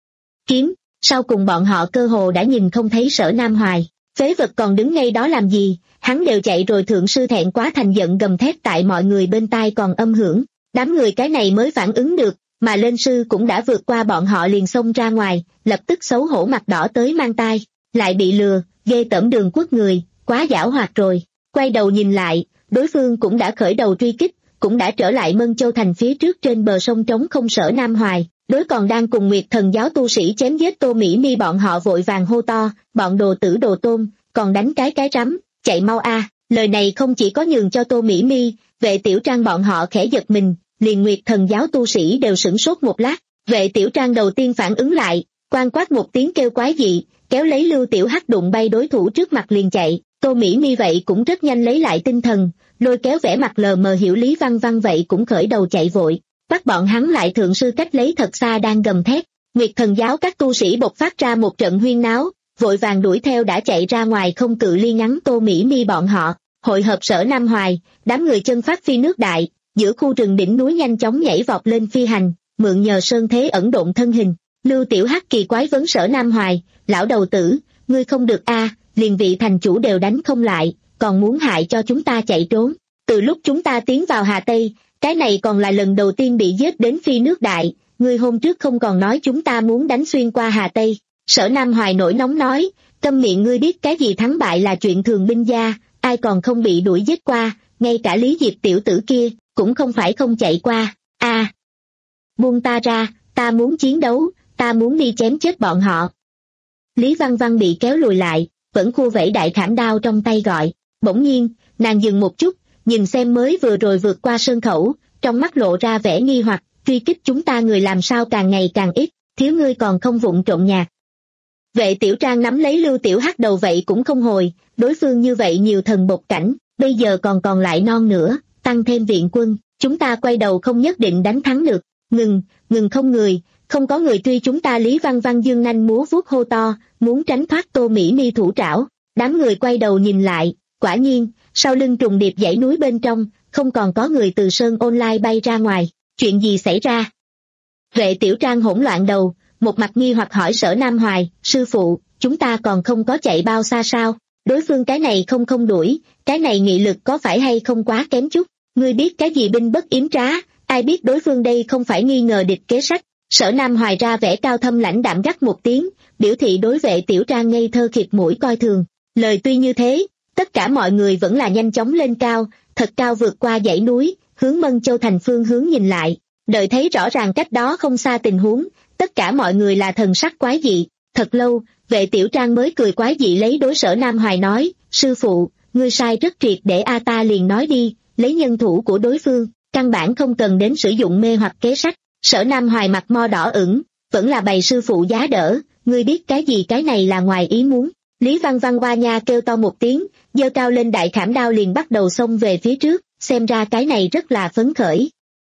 Kiếm, sau cùng bọn họ cơ hồ đã nhìn không thấy Sở Nam Hoài, phế vật còn đứng ngay đó làm gì, hắn đều chạy rồi. Thượng sư thẹn quá thành giận gầm thét tại mọi người bên tai còn âm hưởng, đám người cái này mới phản ứng được, mà lên sư cũng đã vượt qua bọn họ liền xông ra ngoài, lập tức xấu hổ mặt đỏ tới mang tai, lại bị lừa, ghê tởm Đường Quốc người, quá giảo hoạt rồi. Quay đầu nhìn lại, đối phương cũng đã khởi đầu truy kích, cũng đã trở lại Mân Châu thành phía trước trên bờ sông trống không. Sở Nam Hoài đối còn đang cùng Nguyệt Thần giáo tu sĩ chém giết Tô Mỹ Mi bọn họ vội vàng hô to, bọn đồ tử đồ tôm, còn đánh cái cái rắm, chạy mau a! Lời này không chỉ có nhường cho Tô Mỹ Mi, Vệ Tiểu Trang bọn họ khẽ giật mình, liền Nguyệt Thần giáo tu sĩ đều sửng sốt một lát. Vệ Tiểu Trang đầu tiên phản ứng lại, quan quát một tiếng kêu quái dị, kéo lấy Lưu Tiểu Hắc đụng bay đối thủ trước mặt liền chạy. Tô Mỹ Mi vậy cũng rất nhanh lấy lại tinh thần, lôi kéo vẻ mặt lờ mờ hiểu Lý Văn Văn vậy cũng khởi đầu chạy vội, bắt bọn hắn lại. Thượng sư cách lấy thật xa đang gầm thét, Nguyệt Thần giáo các tu sĩ bộc phát ra một trận huyên náo, vội vàng đuổi theo đã chạy ra ngoài không cự ly ngắn Tô Mỹ Mi bọn họ, hội hợp Sở Nam Hoài, đám người chân phát phi nước đại, giữa khu rừng đỉnh núi nhanh chóng nhảy vọt lên phi hành, mượn nhờ sơn thế ẩn độn thân hình. Lưu Tiểu Hắc kỳ quái vấn Sở Nam Hoài, lão đầu tử, ngươi không được a, liền vị thành chủ đều đánh không lại, còn muốn hại cho chúng ta chạy trốn. Từ lúc chúng ta tiến vào Hà Tây, cái này còn là lần đầu tiên bị giết đến phi nước đại, ngươi hôm trước không còn nói chúng ta muốn đánh xuyên qua Hà Tây. Sở Nam Hoài nổi nóng nói, câm miệng, ngươi biết cái gì thắng bại là chuyện thường binh gia, ai còn không bị đuổi giết qua, ngay cả Lý Diệp tiểu tử kia, cũng không phải không chạy qua. A, à, buông ta ra, ta muốn chiến đấu, ta muốn đi chém chết bọn họ. Lý Văn Văn bị kéo lùi lại, vẫn khu vẫy đại khảm đao trong tay gọi. Bỗng nhiên, nàng dừng một chút, nhìn xem mới vừa rồi vượt qua sơn khẩu, trong mắt lộ ra vẻ nghi hoặc, truy kích chúng ta người làm sao càng ngày càng ít, thiếu ngươi còn không vụng trộm nhạc. Vệ Tiểu Trang nắm lấy Lưu Tiểu Hắc đầu vậy cũng không hồi, đối phương như vậy nhiều thần bột cảnh, bây giờ còn còn lại non nữa, tăng thêm viện quân, chúng ta quay đầu không nhất định đánh thắng được. Ngừng, ngừng, không người, không có người truy chúng ta. Lý Văn Văn dương nanh múa vuốt hô to, muốn tránh thoát Tô Mỹ Mi thủ trảo. Đám người quay đầu nhìn lại, quả nhiên, sau lưng trùng điệp dãy núi bên trong, không còn có người từ sơn online bay ra ngoài. Chuyện gì xảy ra? Vệ Tiểu Trang hỗn loạn đầu, một mặt nghi hoặc hỏi Sở Nam Hoài, sư phụ, chúng ta còn không có chạy bao xa sao? Đối phương cái này không không đuổi, cái này nghị lực có phải hay không quá kém chút? Ngươi biết cái gì binh bất yếm trá, ai biết đối phương đây không phải nghi ngờ địch kế sách. Sở Nam Hoài ra vẻ cao thâm lãnh đạm gắt một tiếng, biểu thị đối Vệ Tiểu Trang ngây thơ khịt mũi coi thường. Lời tuy như thế, tất cả mọi người vẫn là nhanh chóng lên cao, thật cao vượt qua dãy núi, hướng Mân Châu thành phương hướng nhìn lại, đợi thấy rõ ràng cách đó không xa tình huống, tất cả mọi người là thần sắc quái dị. Thật lâu, Vệ Tiểu Trang mới cười quái dị lấy đối Sở Nam Hoài nói, sư phụ, ngươi sai rất triệt để a. Ta liền nói đi, lấy nhân thủ của đối phương, căn bản không cần đến sử dụng mê hoặc kế sách. Sở Nam Hoài mặt mo đỏ ửng, vẫn là bày sư phụ giá đỡ, ngươi biết cái gì, cái này là ngoài ý muốn. Lý Văn Văn qua nha kêu to một tiếng, giơ cao lên đại khảm đao liền bắt đầu xông về phía trước, xem ra cái này rất là phấn khởi.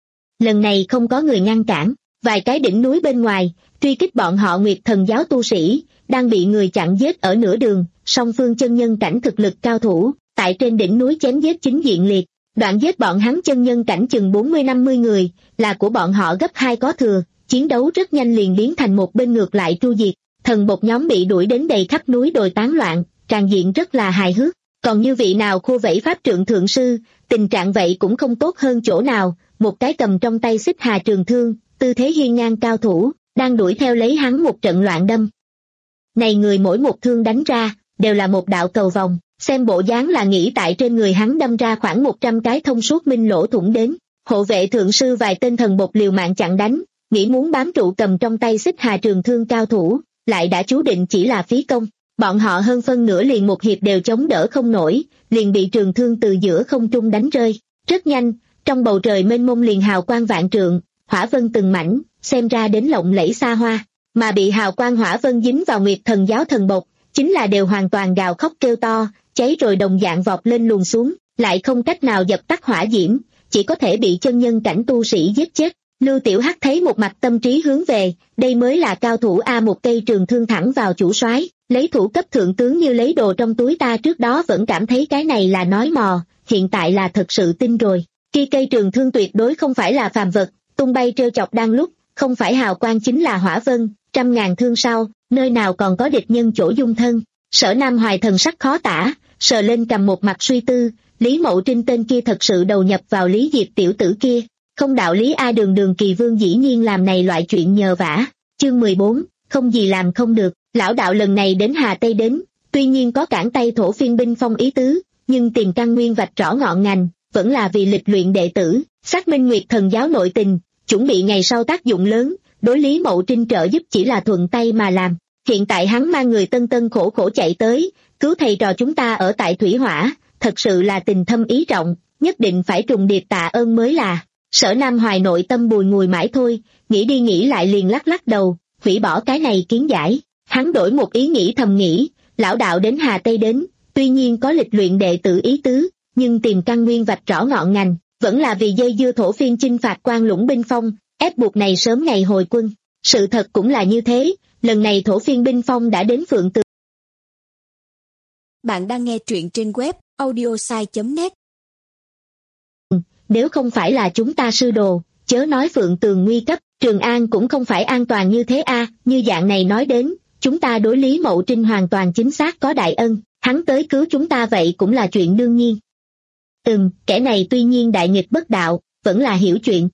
Lần này không có người ngăn cản, vài cái đỉnh núi bên ngoài, truy kích bọn họ Nguyệt Thần giáo tu sĩ, đang bị người chặn giết ở nửa đường, song phương chân nhân cảnh thực lực cao thủ, tại trên đỉnh núi chém giết chính diện liệt, đoạn giết bọn hắn chân nhân cảnh chừng bốn mươi năm mươi người, là của bọn họ gấp hai có thừa, chiến đấu rất nhanh liền biến thành một bên ngược lại tru diệt, thần bột nhóm bị đuổi đến đầy khắp núi đồi tán loạn, tràn diện rất là hài hước. Còn như vị nào khu vẫy pháp trượng thượng sư, tình trạng vậy cũng không tốt hơn chỗ nào, một cái cầm trong tay xích hà trường thương, tư thế hiên ngang cao thủ, đang đuổi theo lấy hắn một trận loạn đâm. Này người mỗi một thương đánh ra, đều là một đạo cầu vòng, xem bộ dáng là nghĩ tại trên người hắn đâm ra khoảng một trăm cái thông suốt minh lỗ thủng đến. Hộ vệ thượng sư vài tên thần bột liều mạng chặn đánh, nghĩ muốn bám trụ cầm trong tay xích hà trường thương cao thủ, lại đã chú định chỉ là phí công. Bọn họ hơn phân nửa liền một hiệp đều chống đỡ không nổi, liền bị trường thương từ giữa không trung đánh rơi. Rất nhanh, trong bầu trời mênh mông liền hào quang vạn trượng, hỏa vân từng mảnh, xem ra đến lộng lẫy xa hoa, mà bị hào quang hỏa vân dính vào Nguyệt Thần giáo thần bộc, chính là đều hoàn toàn gào khóc kêu to, cháy rồi đồng dạng vọt lên luồn xuống, lại không cách nào dập tắt hỏa diễm, chỉ có thể bị chân nhân cảnh tu sĩ giết chết. Lưu Tiểu Hắc thấy một mặt tâm trí hướng về, đây mới là cao thủ a, một cây trường thương thẳng vào chủ soái, lấy thủ cấp thượng tướng như lấy đồ trong túi, ta trước đó vẫn cảm thấy cái này là nói mò, hiện tại là thật sự tin rồi. Khi cây trường thương tuyệt đối không phải là phàm vật, tung bay trêu chọc đang lúc, không phải hào quang chính là hỏa vân, trăm ngàn thương sau, nơi nào còn có địch nhân chỗ dung thân. Sở Nam Hoài thần sắc khó tả, sờ lên cầm một mặt suy tư, Lý Mậu Trinh tên kia thật sự đầu nhập vào Lý Diệp tiểu tử kia, không đạo lý a, đường đường Kỳ Vương dĩ nhiên làm này loại chuyện nhờ vả. Chương mười bốn, không gì làm không được. Lão đạo lần này đến Hà Tây đến, tuy nhiên có cản tay thổ phiên binh phong ý tứ, nhưng tìm căn nguyên vạch rõ ngọn ngành, vẫn là vì lịch luyện đệ tử, xác minh Nguyệt Thần giáo nội tình, chuẩn bị ngày sau tác dụng lớn, đối Lý Mậu Trinh trợ giúp chỉ là thuận tay mà làm. Hiện tại hắn mang người tân tân khổ khổ chạy tới, cứu thầy trò chúng ta ở tại Thủy Hỏa, thật sự là tình thâm ý trọng, nhất định phải trùng điệp tạ ơn mới là. Sở Nam Hoài nội tâm bùi ngùi mãi thôi, nghĩ đi nghĩ lại liền lắc lắc đầu, hủy bỏ cái này kiến giải. Hắn đổi một ý nghĩ thầm nghĩ, lão đạo đến Hà Tây đến, tuy nhiên có lịch luyện đệ tử ý tứ, nhưng tìm căn nguyên vạch rõ ngọn ngành, vẫn là vì dây dưa thổ phiên chinh phạt Quan Lũng binh phong, ép buộc này sớm ngày hồi quân. Sự thật cũng là như thế, lần này thổ phiên binh phong đã đến Phượng Tường. Bạn đang nghe truyện trên web audiosai chấm net. Nếu không phải là chúng ta sư đồ, chớ nói Phượng Tường nguy cấp, Trường An cũng không phải an toàn như thế a. Như dạng này nói đến, chúng ta đối Lý Mậu Trinh hoàn toàn chính xác có đại ân, hắn tới cứu chúng ta vậy cũng là chuyện đương nhiên. Ừm, kẻ này tuy nhiên đại nghịch bất đạo, vẫn là hiểu chuyện.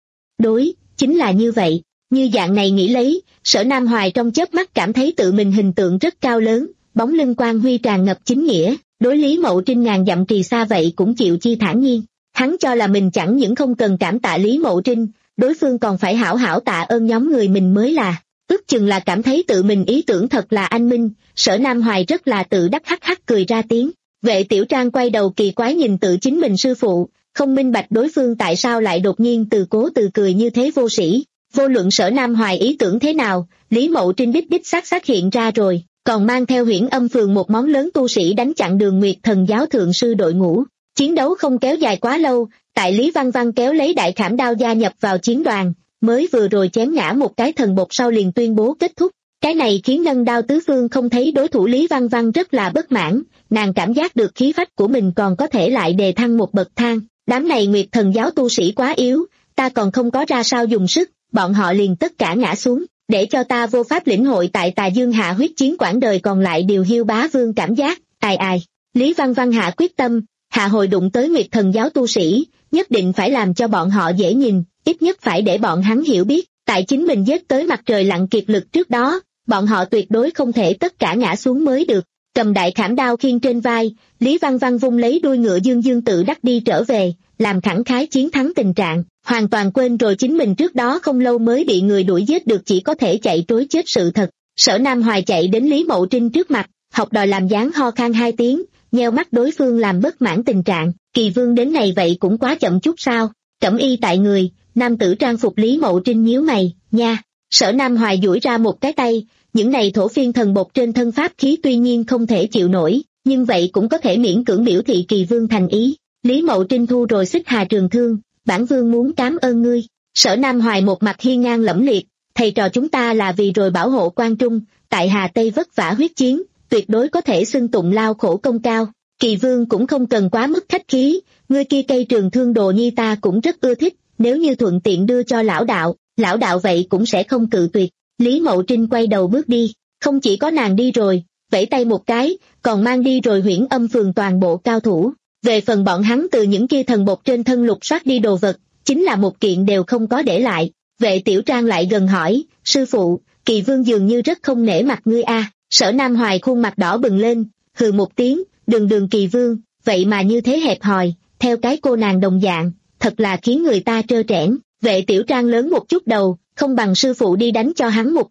Đối, chính là như vậy. Như dạng này nghĩ lấy, Sở Nam Hoài trong chớp mắt cảm thấy tự mình hình tượng rất cao lớn, bóng lưng quang huy tràn ngập chính nghĩa, đối Lý Mậu Trinh ngàn dặm trì xa vậy cũng chịu chi thản nhiên. Hắn cho là mình chẳng những không cần cảm tạ Lý Mậu Trinh, đối phương còn phải hảo hảo tạ ơn nhóm người mình mới là. Ước chừng là cảm thấy tự mình ý tưởng thật là anh minh, Sở Nam Hoài rất là tự đắc hắc hắc cười ra tiếng. Vệ Tiểu Trang quay đầu kỳ quái nhìn tự chính mình sư phụ, không minh bạch đối phương tại sao lại đột nhiên từ cố từ cười như thế vô sĩ. Vô luận Sở Nam Hoài ý tưởng thế nào, Lý Mậu Trinh đích đích xác xác hiện ra rồi, còn mang theo Huyễn Âm phường một món lớn tu sĩ đánh chặn đường Nguyệt Thần giáo thượng sư đội ngũ. Chiến đấu không kéo dài quá lâu, tại Lý Văn Văn kéo lấy đại khảm đao gia nhập vào chiến đoàn, mới vừa rồi chém ngã một cái thần bột sau liền tuyên bố kết thúc. Cái này khiến Ngân Đao tứ phương không thấy đối thủ Lý Văn Văn rất là bất mãn, nàng cảm giác được khí phách của mình còn có thể lại đề thăng một bậc thang. Đám này Nguyệt Thần giáo tu sĩ quá yếu, ta còn không có ra sao dùng sức, bọn họ liền tất cả ngã xuống, để cho ta vô pháp lĩnh hội tại Tà Dương hạ huyết chiến quãng đời còn lại điều hiu bá vương cảm giác. Ai ai, Lý Văn Văn hạ quyết tâm, hạ hồi đụng tới Nguyệt Thần giáo tu sĩ, nhất định phải làm cho bọn họ dễ nhìn, ít nhất phải để bọn hắn hiểu biết, tại chính mình giết tới mặt trời lặn kiệt lực trước đó, bọn họ tuyệt đối không thể tất cả ngã xuống mới được. Cầm đại khảm đao khiêng trên vai, Lý Văn Văn vung lấy đuôi ngựa dương dương tự đắc đi trở về, làm khẳng khái chiến thắng tình trạng, hoàn toàn quên rồi chính mình trước đó không lâu mới bị người đuổi giết được chỉ có thể chạy trối chết sự thật. Sở Nam Hoài chạy đến Lý Mậu Trinh trước mặt, học đòi làm dáng ho khan hai tiếng, nheo mắt đối phương làm bất mãn tình trạng. Kỳ Vương đến này vậy cũng quá chậm chút sao? Cẩm y tại người, nam tử trang phục Lý Mậu Trinh nhíu mày, nha. Sở Nam Hoài duỗi ra một cái tay, những này thổ phiên thần bột trên thân pháp khí tuy nhiên không thể chịu nổi, nhưng vậy cũng có thể miễn cưỡng biểu thị Kỳ Vương thành ý. Lý Mậu Trinh thu rồi xích hà trường thương, bản vương muốn cảm ơn ngươi. Sở Nam Hoài một mặt hiên ngang lẫm liệt, thầy trò chúng ta là vì rồi bảo hộ Quan Trung, tại Hà Tây vất vả huyết chiến, tuyệt đối có thể xưng tụng lao khổ công cao. Kỳ Vương cũng không cần quá mức khách khí, ngươi kia cây trường thương đồ nhi ta cũng rất ưa thích, nếu như thuận tiện đưa cho lão đạo, lão đạo vậy cũng sẽ không cự tuyệt. Lý Mậu Trinh quay đầu bước đi, không chỉ có nàng đi rồi, vẫy tay một cái, còn mang đi rồi Huyễn Âm phường toàn bộ cao thủ. Về phần bọn hắn từ những kia thần bột trên thân lục soát đi đồ vật, chính là một kiện đều không có để lại. Vệ Tiểu Trang lại gần hỏi, sư phụ, Kỳ Vương dường như rất không nể mặt ngươi a. Sở Nam Hoài khuôn mặt đỏ bừng lên, hừ một tiếng, đường đường Kỳ Vương, vậy mà như thế hẹp hòi, theo cái cô nàng đồng dạng, thật là khiến người ta trơ trẽn. Vệ Tiểu Trang lớn một chút đầu, không bằng sư phụ đi đánh cho hắn một trận,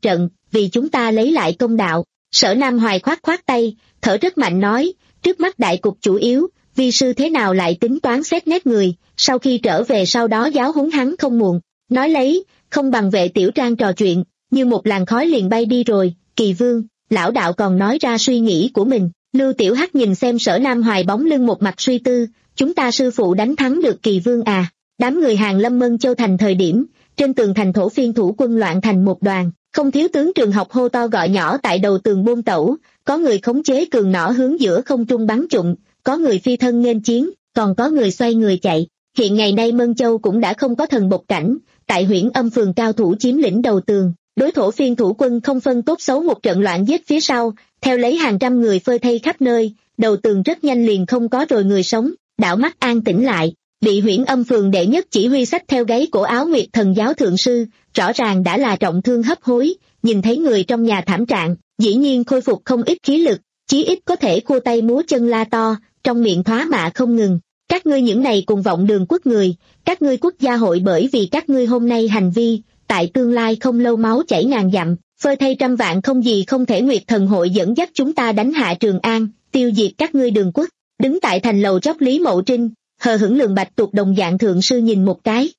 vì chúng ta lấy lại công đạo. Sở Nam Hoài khoát khoát tay, thở rất mạnh nói, trước mắt đại cục chủ yếu, vi sư thế nào lại tính toán xét nét người, sau khi trở về sau đó giáo huấn hắn không muộn. Nói lấy, không bằng Vệ Tiểu Trang trò chuyện, như một làn khói liền bay đi rồi. Kỳ Vương, lão đạo còn nói ra suy nghĩ của mình. Lưu Tiểu Hắc nhìn xem Sở Nam Hoài bóng lưng một mặt suy tư, chúng ta sư phụ đánh thắng được Kỳ Vương à? Đám người Hàng Lâm Mân Châu thành thời điểm, trên tường thành thổ phiên thủ quân loạn thành một đoàn, không thiếu tướng trường học hô to gọi nhỏ tại đầu tường buôn tẩu, có người khống chế cường nỏ hướng giữa không trung bắn trụng, có người phi thân nghênh chiến, còn có người xoay người chạy. Hiện ngày nay Mân Châu cũng đã không có thần bộc cảnh, tại Huyễn Âm phường cao thủ chiếm lĩnh đầu tường, đối thổ phiên thủ quân không phân tốt xấu một trận loạn giết phía sau, theo lấy hàng trăm người phơi thây khắp nơi, đầu tường rất nhanh liền không có rồi người sống. Đảo mắt an tĩnh lại, bị Huyễn Âm phường đệ nhất chỉ huy xách theo gáy cổ áo Nguyệt Thần giáo thượng sư, rõ ràng đã là trọng thương hấp hối, nhìn thấy người trong nhà thảm trạng, dĩ nhiên khôi phục không ít khí lực, chí ít có thể khua tay múa chân la to, trong miệng thoá mạ không ngừng. Các ngươi những này cùng vọng đường quốc người, các ngươi quốc gia hội bởi vì các ngươi hôm nay hành vi, tại tương lai không lâu máu chảy ngàn dặm, phơi thay trăm vạn không gì không thể. Nguyệt Thần hội dẫn dắt chúng ta đánh hạ Trường An, tiêu diệt các ngươi đường quốc. Đứng tại thành lầu chóp Lý Mậu Trinh, hờ hững lường Bạch Tuộc đồng dạng thượng sư nhìn một cái.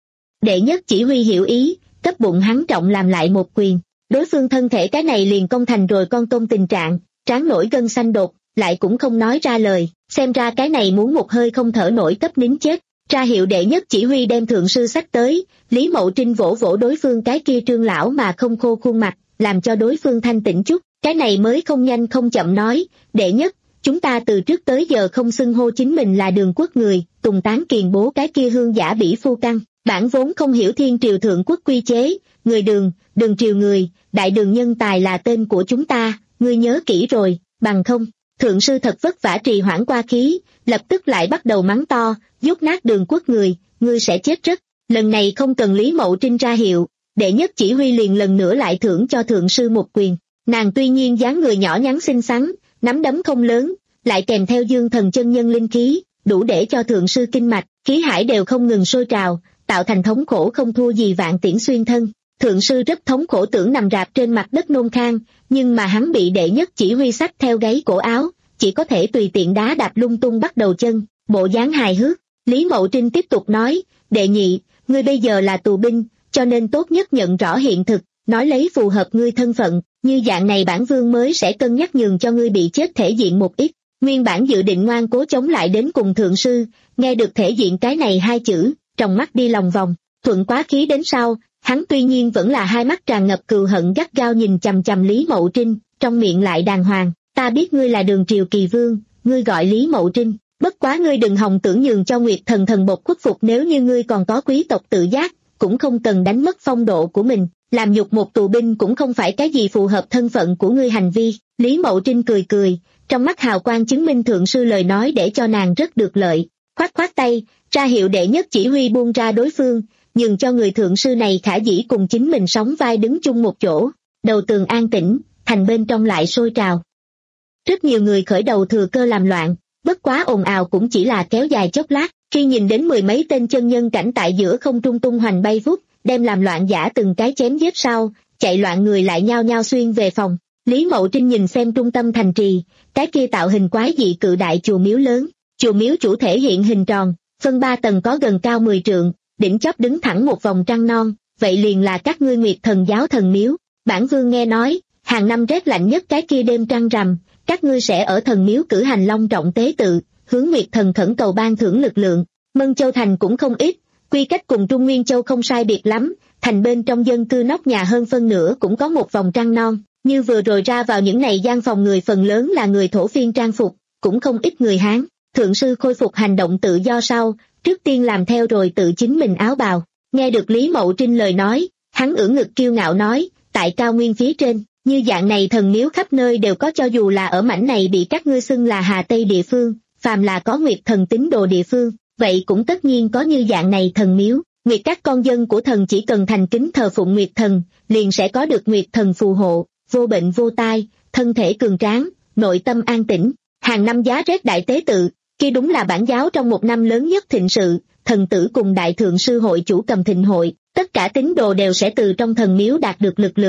Đệ nhất chỉ huy hiểu ý, cấp bụng hắn trọng làm lại một quyền. Đối phương thân thể cái này liền công thành rồi con tôm tình trạng, trán nổi gân xanh đột, lại cũng không nói ra lời, xem ra cái này muốn một hơi không thở nổi cấp nín chết. Ra hiệu đệ nhất chỉ huy đem thượng sư sách tới, Lý Mậu Trinh vỗ vỗ đối phương cái kia trương lão mà không khô khuôn mặt, làm cho đối phương thanh tĩnh chút, cái này mới không nhanh không chậm nói, đệ nhất, chúng ta từ trước tới giờ không xưng hô chính mình là đường quốc người, Tùng Tán Kiền bố cái kia hương giả bỉ phu căn, bản vốn không hiểu thiên triều thượng quốc quy chế, người đường, đường triều người, đại đường nhân tài là tên của chúng ta, ngươi nhớ kỹ rồi, bằng không. Thượng sư thật vất vả trì hoãn qua khí, lập tức lại bắt đầu mắng to, dốt nát đường quốc người, ngươi sẽ chết rất. Lần này không cần Lý Mậu Trinh ra hiệu, đệ nhất chỉ huy liền lần nữa lại thưởng cho thượng sư một quyền. Nàng tuy nhiên dáng người nhỏ nhắn xinh xắn, nắm đấm không lớn, lại kèm theo dương thần chân nhân linh khí, đủ để cho thượng sư kinh mạch, khí hải đều không ngừng sôi trào, tạo thành thống khổ không thua gì vạn tiễn xuyên thân. Thượng sư rất thống khổ tưởng nằm rạp trên mặt đất nôn khan, nhưng mà hắn bị đệ nhất chỉ huy xách theo gáy cổ áo, chỉ có thể tùy tiện đá đạp lung tung bắt đầu chân, bộ dáng hài hước. Lý Mậu Trinh tiếp tục nói, đệ nhị, ngươi bây giờ là tù binh, cho nên tốt nhất nhận rõ hiện thực, nói lấy phù hợp ngươi thân phận, như dạng này bản vương mới sẽ cân nhắc nhường cho ngươi bị chết thể diện một ít. Nguyên bản dự định ngoan cố chống lại đến cùng thượng sư, nghe được thể diện cái này hai chữ, trong mắt đi lòng vòng, thuận quá khí đến sau, hắn tuy nhiên vẫn là hai mắt tràn ngập cừu hận gắt gao nhìn chằm chằm Lý Mậu Trinh, trong miệng lại đàng hoàng, ta biết ngươi là đường triều kỳ vương, ngươi gọi Lý Mậu Trinh, bất quá ngươi đừng hòng tưởng nhường cho Nguyệt Thần thần bột khuất phục, nếu như ngươi còn có quý tộc tự giác, cũng không cần đánh mất phong độ của mình, làm nhục một tù binh cũng không phải cái gì phù hợp thân phận của ngươi hành vi. Lý Mậu Trinh cười cười, trong mắt hào quang chứng minh thượng sư lời nói để cho nàng rất được lợi, khoát khoát tay, ra hiệu đệ nhất chỉ huy buông ra đối phương, nhường cho người thượng sư này khả dĩ cùng chính mình sóng vai đứng chung một chỗ. Đầu tường an tĩnh, thành bên trong lại sôi trào. Rất nhiều người khởi đầu thừa cơ làm loạn, bất quá ồn ào cũng chỉ là kéo dài chốc lát, khi nhìn đến mười mấy tên chân nhân cảnh tại giữa không trung tung hoành bay vút, đem làm loạn giả từng cái chém giết sau, chạy loạn người lại nhao nhao xuyên về phòng. Lý Mậu Trinh nhìn xem trung tâm thành trì, cái kia tạo hình quái dị cự đại chùa miếu lớn, chùa miếu chủ thể hiện hình tròn, phân ba tầng có gần cao mười trượng, đỉnh chóp đứng thẳng một vòng trăng non, vậy liền là các ngươi Nguyệt Thần giáo thần miếu. Bản vương nghe nói, hàng năm rét lạnh nhất cái kia đêm trăng rằm, các ngươi sẽ ở thần miếu cử hành long trọng tế tự, hướng Nguyệt Thần khẩn cầu ban thưởng lực lượng. Mân Châu thành cũng không ít, quy cách cùng Trung Nguyên Châu không sai biệt lắm, thành bên trong dân cư nóc nhà hơn phân nửa cũng có một vòng trăng non, như vừa rồi ra vào những này gian phòng người phần lớn là người thổ phiên trang phục, cũng không ít người Hán. Thượng sư khôi phục hành động tự do sau, trước tiên làm theo rồi tự chính mình áo bào. Nghe được Lý Mậu Trinh lời nói, hắn ưỡn ngực kiêu ngạo nói, tại cao nguyên phía trên, như dạng này thần miếu khắp nơi đều có, cho dù là ở mảnh này bị các ngươi xưng là Hà Tây địa phương, phàm là có Nguyệt Thần tín đồ địa phương, vậy cũng tất nhiên có như dạng này thần miếu. Nguyệt các con dân của thần chỉ cần thành kính thờ phụng Nguyệt Thần, liền sẽ có được Nguyệt Thần phù hộ, vô bệnh vô tai, thân thể cường tráng, nội tâm an tĩnh. Hàng năm giá rét đại tế tự, kia đúng là bản giáo trong một năm lớn nhất thịnh sự, thần tử cùng đại thượng sư hội chủ cầm thịnh hội, tất cả tín đồ đều sẽ từ trong thần miếu đạt được lực lượng.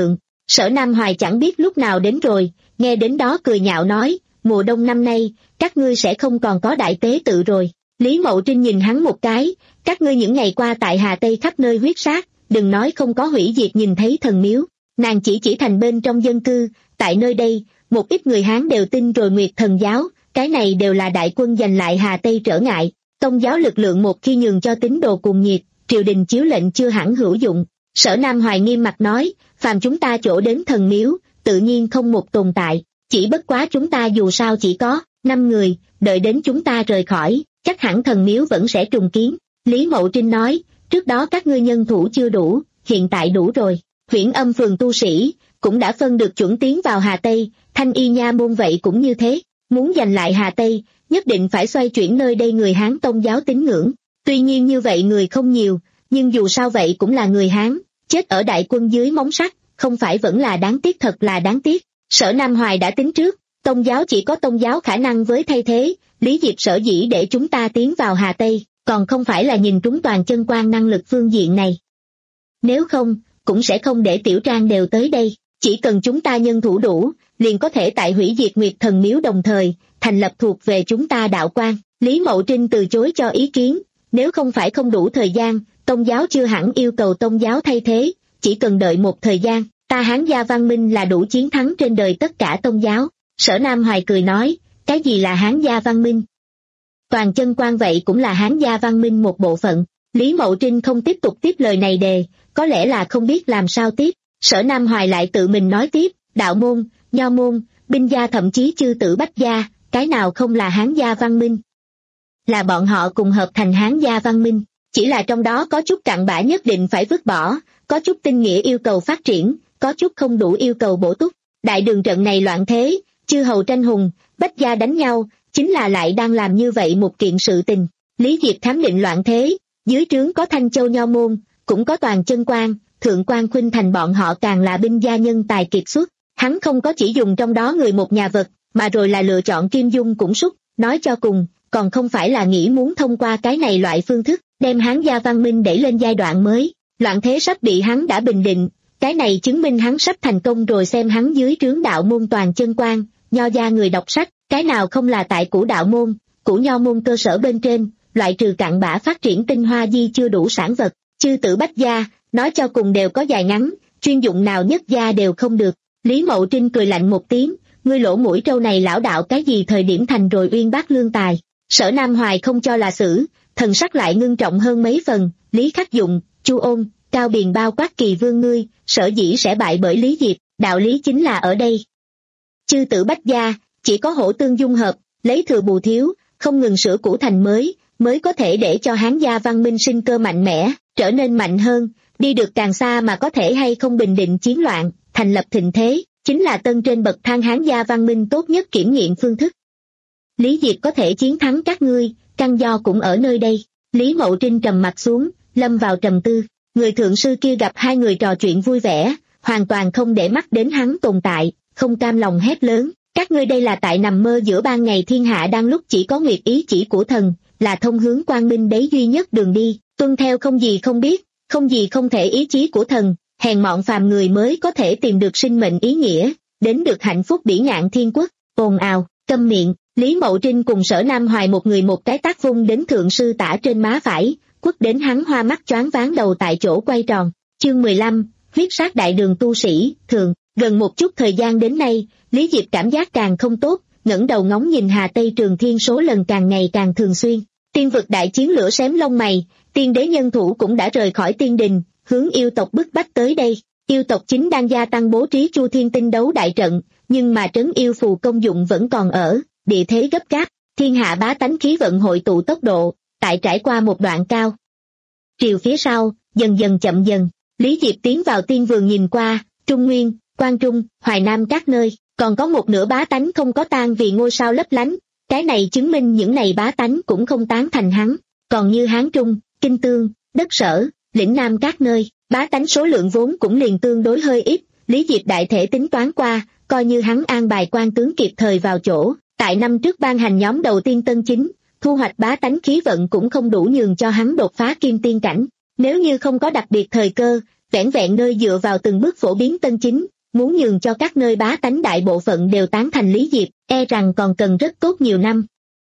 Sở Nam Hoài chẳng biết lúc nào đến rồi, nghe đến đó cười nhạo nói, mùa đông năm nay, các ngươi sẽ không còn có đại tế tự rồi. Lý Mậu Trinh nhìn hắn một cái, các ngươi những ngày qua tại Hà Tây khắp nơi huyết sát, đừng nói không có hủy diệt nhìn thấy thần miếu. Nàng chỉ chỉ thành bên trong dân cư, tại nơi đây, một ít người Hán đều tin rồi Nguyệt Thần giáo, cái này đều là đại quân giành lại Hà Tây trở ngại. Tông giáo lực lượng một khi nhường cho tín đồ cuồng nhiệt, triều đình chiếu lệnh chưa hẳn hữu dụng. Sở Nam Hoài nghiêm mặt nói, phàm chúng ta chỗ đến thần miếu, tự nhiên không một tồn tại, chỉ bất quá chúng ta dù sao chỉ có năm người, đợi đến chúng ta rời khỏi, chắc hẳn thần miếu vẫn sẽ trùng kiến. Lý Mậu Trinh nói, trước đó các ngươi nhân thủ chưa đủ, hiện tại đủ rồi. Huyễn Âm phường tu sĩ cũng đã phân được chuẩn tiến vào Hà Tây, Thanh Y nha môn vậy cũng như thế. Muốn giành lại Hà Tây, nhất định phải xoay chuyển nơi đây người Hán tôn giáo tín ngưỡng. Tuy nhiên như vậy người không nhiều, nhưng dù sao vậy cũng là người Hán, chết ở đại quân dưới móng sắt, không phải vẫn là đáng tiếc, thật là đáng tiếc. Sở Nam Hoài đã tính trước, tôn giáo chỉ có tôn giáo khả năng với thay thế, Lý Diệp sở dĩ để chúng ta tiến vào Hà Tây, còn không phải là nhìn trúng toàn chân quan năng lực phương diện này. Nếu không, cũng sẽ không để Tiểu Trang đều tới đây, chỉ cần chúng ta nhân thủ đủ, liền có thể tại hủy diệt Nguyệt Thần miếu đồng thời, thành lập thuộc về chúng ta đạo quan. Lý Mậu Trinh từ chối cho ý kiến, nếu không phải không đủ thời gian, tôn giáo chưa hẳn yêu cầu tôn giáo thay thế, chỉ cần đợi một thời gian, ta Hán gia văn minh là đủ chiến thắng trên đời tất cả tôn giáo. Sở Nam Hoài cười nói, cái gì là Hán gia văn minh? Toàn chân quan vậy cũng là Hán gia văn minh một bộ phận. Lý Mậu Trinh không tiếp tục tiếp lời này đề, có lẽ là không biết làm sao tiếp. Sở Nam Hoài lại tự mình nói tiếp, đạo môn, nho môn, binh gia thậm chí chư tử bách gia, cái nào không là Hán gia văn minh? Là bọn họ cùng hợp thành Hán gia văn minh, chỉ là trong đó có chút cặn bã nhất định phải vứt bỏ, có chút tinh nghĩa yêu cầu phát triển, có chút không đủ yêu cầu bổ túc. Đại đường trận này loạn thế, chư hầu tranh hùng, bách gia đánh nhau, chính là lại đang làm như vậy một kiện sự tình. Lý Diệp thám định loạn thế, dưới trướng có Thanh Châu nho môn, cũng có toàn chân quan, thượng quan Khuynh Thành bọn họ càng là binh gia nhân tài kiệt xuất. Hắn không có chỉ dùng trong đó người một nhà vật, mà rồi là lựa chọn Kim Dung cũng xúc, nói cho cùng, còn không phải là nghĩ muốn thông qua cái này loại phương thức, đem Hán gia văn minh đẩy lên giai đoạn mới. Loạn thế sắp bị hắn đã bình định, cái này chứng minh hắn sắp thành công rồi. Xem hắn dưới trướng đạo môn toàn chân quan, nho gia người đọc sách, cái nào không là tại cũ đạo môn, cũ nho môn cơ sở bên trên, loại trừ cặn bã phát triển tinh hoa di chưa đủ sản vật, chư tử bách gia, nói cho cùng đều có dài ngắn, chuyên dụng nào nhất gia đều không được. Lý Mậu Trinh cười lạnh một tiếng, ngươi lỗ mũi trâu này lão đạo cái gì thời điểm thành rồi uyên bác lương tài. Sở Nam Hoài không cho là xử, thần sắc lại ngưng trọng hơn mấy phần. Lý Khắc Dụng, Chu Ôn, Cao Biền bao quát Kỳ Vương ngươi, sở dĩ sẽ bại bởi Lý Diệp, đạo lý chính là ở đây. Chư tử bách gia, chỉ có hỗ tương dung hợp, lấy thừa bù thiếu, không ngừng sửa cũ thành mới, mới có thể để cho Hán gia văn minh sinh cơ mạnh mẽ, trở nên mạnh hơn, đi được càng xa. Mà có thể hay không bình định chiến loạn, thành lập thịnh thế, chính là tân trên bậc thang Hán gia văn minh tốt nhất kiểm nghiệm phương thức. Lý Diệp có thể chiến thắng các ngươi, căn do cũng ở nơi đây. Lý Mậu Trinh trầm mặt xuống, lâm vào trầm tư. Người thượng sư kia gặp hai người trò chuyện vui vẻ, hoàn toàn không để mắt đến hắn tồn tại, không cam lòng hét lớn, các ngươi đây là tại nằm mơ giữa ban ngày. Thiên hạ đang lúc chỉ có nguyệt ý chỉ của thần, là thông hướng quang minh đấy duy nhất đường đi, tuân theo không gì không biết, không gì không thể ý chí của thần, hèn mọn phàm người mới có thể tìm được sinh mệnh ý nghĩa, đến được hạnh phúc bỉ ngạn thiên quốc. Ồn ào, câm miệng. Lý Mậu Trinh cùng Sở Nam Hoài một người một cái tác vung đến thượng sư tả trên má phải, quất đến hắn hoa mắt choáng váng đầu tại chỗ quay tròn. Chương mười lăm, huyết sát đại đường tu sĩ. Thường, gần một chút thời gian đến nay, Lý Diệp cảm giác càng không tốt, ngẩng đầu ngóng nhìn Hà Tây Trường Thiên số lần càng ngày càng thường xuyên. Tiên vực đại chiến lửa xém lông mày, tiên đế nhân thủ cũng đã rời khỏi tiên đình, hướng yêu tộc bức bách tới đây. Yêu tộc chính đang gia tăng bố trí Chu Thiên tinh đấu đại trận, nhưng mà trấn yêu phù công dụng vẫn còn ở, địa thế gấp gáp, thiên hạ bá tánh khí vận hội tụ tốc độ, tại trải qua một đoạn cao triều phía sau, dần dần chậm dần. Lý Diệp tiến vào tiên vườn nhìn qua, Trung Nguyên, Quan Trung, Hoài Nam các nơi, còn có một nửa bá tánh không có tan vì ngôi sao lấp lánh, cái này chứng minh những này bá tánh cũng không tán thành hắn. Còn như Hán Trung, Kinh Tương, Đất Sở, lĩnh Nam các nơi, bá tánh số lượng vốn cũng liền tương đối hơi ít. Lý Diệp đại thể tính toán qua, coi như hắn an bài quan tướng kịp thời vào chỗ, tại năm trước ban hành nhóm đầu tiên tân chính, thu hoạch bá tánh khí vận cũng không đủ nhường cho hắn đột phá kim tiên cảnh. Nếu như không có đặc biệt thời cơ, vẻn vẹn nơi dựa vào từng bước phổ biến tân chính, muốn nhường cho các nơi bá tánh đại bộ phận đều tán thành Lý Diệp, e rằng còn cần rất tốt nhiều năm.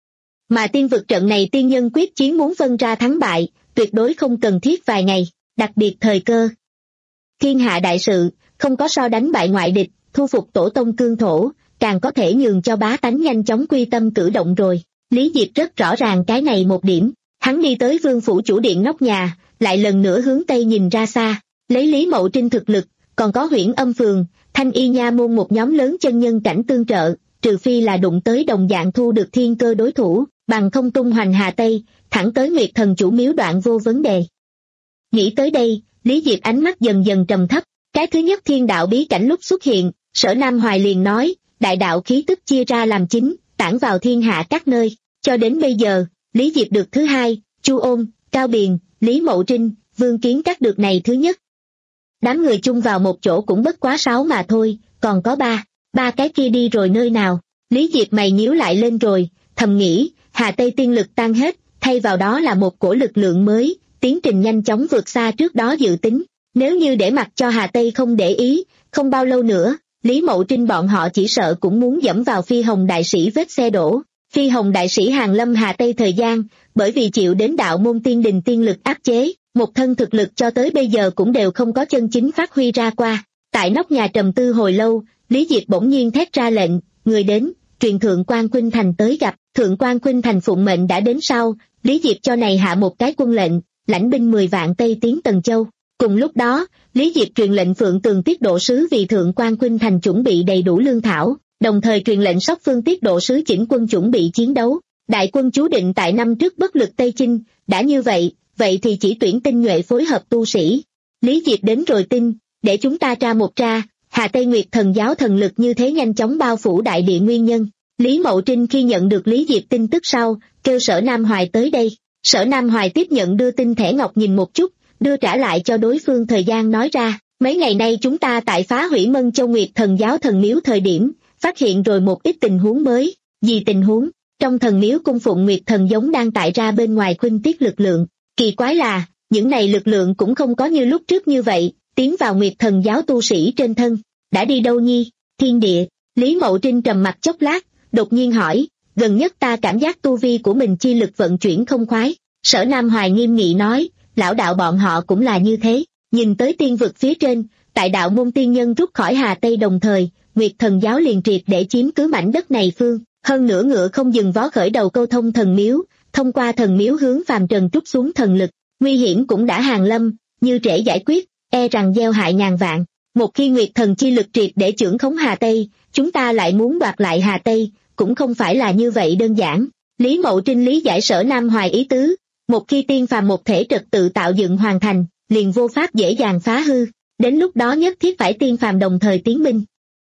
Mà tiên vực trận này tiên nhân quyết chiến muốn phân ra thắng bại, tuyệt đối không cần thiết vài ngày, đặc biệt thời cơ. Thiên hạ đại sự, không có so đánh bại ngoại địch, thu phục tổ tông cương thổ, càng có thể nhường cho bá tánh nhanh chóng quy tâm cử động rồi. Lý Diệp rất rõ ràng cái này một điểm, hắn đi tới vương phủ chủ điện nóc nhà, lại lần nữa hướng tây nhìn ra xa, lấy Lý Mậu Trinh thực lực, còn có Huyễn Âm Phường, Thanh Y Nha môn một nhóm lớn chân nhân cảnh tương trợ, trừ phi là đụng tới đồng dạng thu được thiên cơ đối thủ, bằng không tung hoành Hà Tây, thẳng tới Nguyệt Thần chủ miếu đoạn vô vấn đề. Nghĩ tới đây, Lý Diệp ánh mắt dần dần trầm thấp, cái thứ nhất thiên đạo bí cảnh lúc xuất hiện, Sở Nam Hoài liền nói, đại đạo khí tức chia ra làm chính, tản vào thiên hạ các nơi, cho đến bây giờ, Lý Diệp được thứ hai, Chu Ôn, Cao Biền, Lý Mậu Trinh, Vương Kiến các được này thứ nhất. Đám người chung vào một chỗ cũng bất quá sáu mà thôi, còn có ba, ba cái kia đi rồi nơi nào? Lý Diệp mày nhíu lại lên rồi, thầm nghĩ, Hà Tây tiên lực tan hết, thay vào đó là một cổ lực lượng mới, tiến trình nhanh chóng vượt xa trước đó dự tính. Nếu như để mặc cho Hà Tây không để ý, không bao lâu nữa, Lý Mậu Trinh bọn họ chỉ sợ cũng muốn dẫm vào Phi Hồng đại sĩ vết xe đổ. Phi Hồng đại sĩ hàng lâm Hà Tây thời gian, bởi vì chịu đến đạo môn tiên đình tiên lực áp chế, một thân thực lực cho tới bây giờ cũng đều không có chân chính phát huy ra qua. Tại nóc nhà trầm tư hồi lâu, Lý Diệp bỗng nhiên thét ra lệnh, người đến, truyền Thượng Quan Khuynh Thành tới gặp. Thượng Quan Khuynh Thành phụng mệnh đã đến sau, Lý Diệp cho này hạ một cái quân lệnh, lãnh binh mười vạn Tây tiến Tần Châu. Cùng lúc đó, Lý Diệp truyền lệnh Phượng Tường Tiết Độ Sứ vì Thượng Quan Khuynh Thành chuẩn bị đầy đủ lương thảo, đồng thời truyền lệnh Sóc Phương Tiết Độ Sứ chỉnh quân chuẩn bị chiến đấu. Đại quân chú định tại năm trước bất lực Tây Chinh, đã như vậy, vậy thì chỉ tuyển tinh nhuệ phối hợp tu sĩ. Lý Diệp đến rồi tin, để chúng ta tra một tra, Hà Tây Nguyệt Thần giáo thần lực như thế nhanh chóng bao phủ đại địa nguyên nhân. Lý Mậu Trinh khi nhận được Lý Diệp tin tức sau, kêu Sở Nam Hoài tới đây. Sở Nam Hoài tiếp nhận đưa tin thẻ ngọc nhìn một chút, đưa trả lại cho đối phương thời gian nói ra, mấy ngày nay chúng ta tại phá hủy Mân Châu Nguyệt Thần giáo thần miếu thời điểm, phát hiện rồi một ít tình huống mới. Gì tình huống? Trong thần miếu cung phụng Nguyệt Thần giống đang tại ra bên ngoài khuynh tiết lực lượng. Kỳ quái là, những này lực lượng cũng không có như lúc trước như vậy, tiến vào Nguyệt Thần giáo tu sĩ trên thân. Đã đi đâu nhi? Thiên địa. Lý Mậu Trinh trầm mặt chốc lát, đột nhiên hỏi, gần nhất ta cảm giác tu vi của mình chi lực vận chuyển không khoái. Sở Nam Hoài nghiêm nghị nói, lão đạo bọn họ cũng là như thế, nhìn tới tiên vực phía trên, tại đạo môn tiên nhân rút khỏi Hà Tây đồng thời, Nguyệt Thần giáo liền triệt để chiếm cứ mảnh đất này phương, hơn nữa ngựa không dừng vó khởi đầu câu thông thần miếu, thông qua thần miếu hướng phàm trần trút xuống thần lực, nguy hiểm cũng đã hàng lâm, như trễ giải quyết, e rằng gieo hại ngàn vạn. Một khi Nguyệt Thần chi lực triệt để trưởng khống Hà Tây, chúng ta lại muốn đoạt lại Hà Tây, cũng không phải là như vậy đơn giản. Lý Mậu Trinh lý giải Sở Nam Hoài ý tứ, một khi tiên phàm một thể trật tự tạo dựng hoàn thành, liền vô pháp dễ dàng phá hư, đến lúc đó nhất thiết phải tiên phàm đồng thời tiến binh.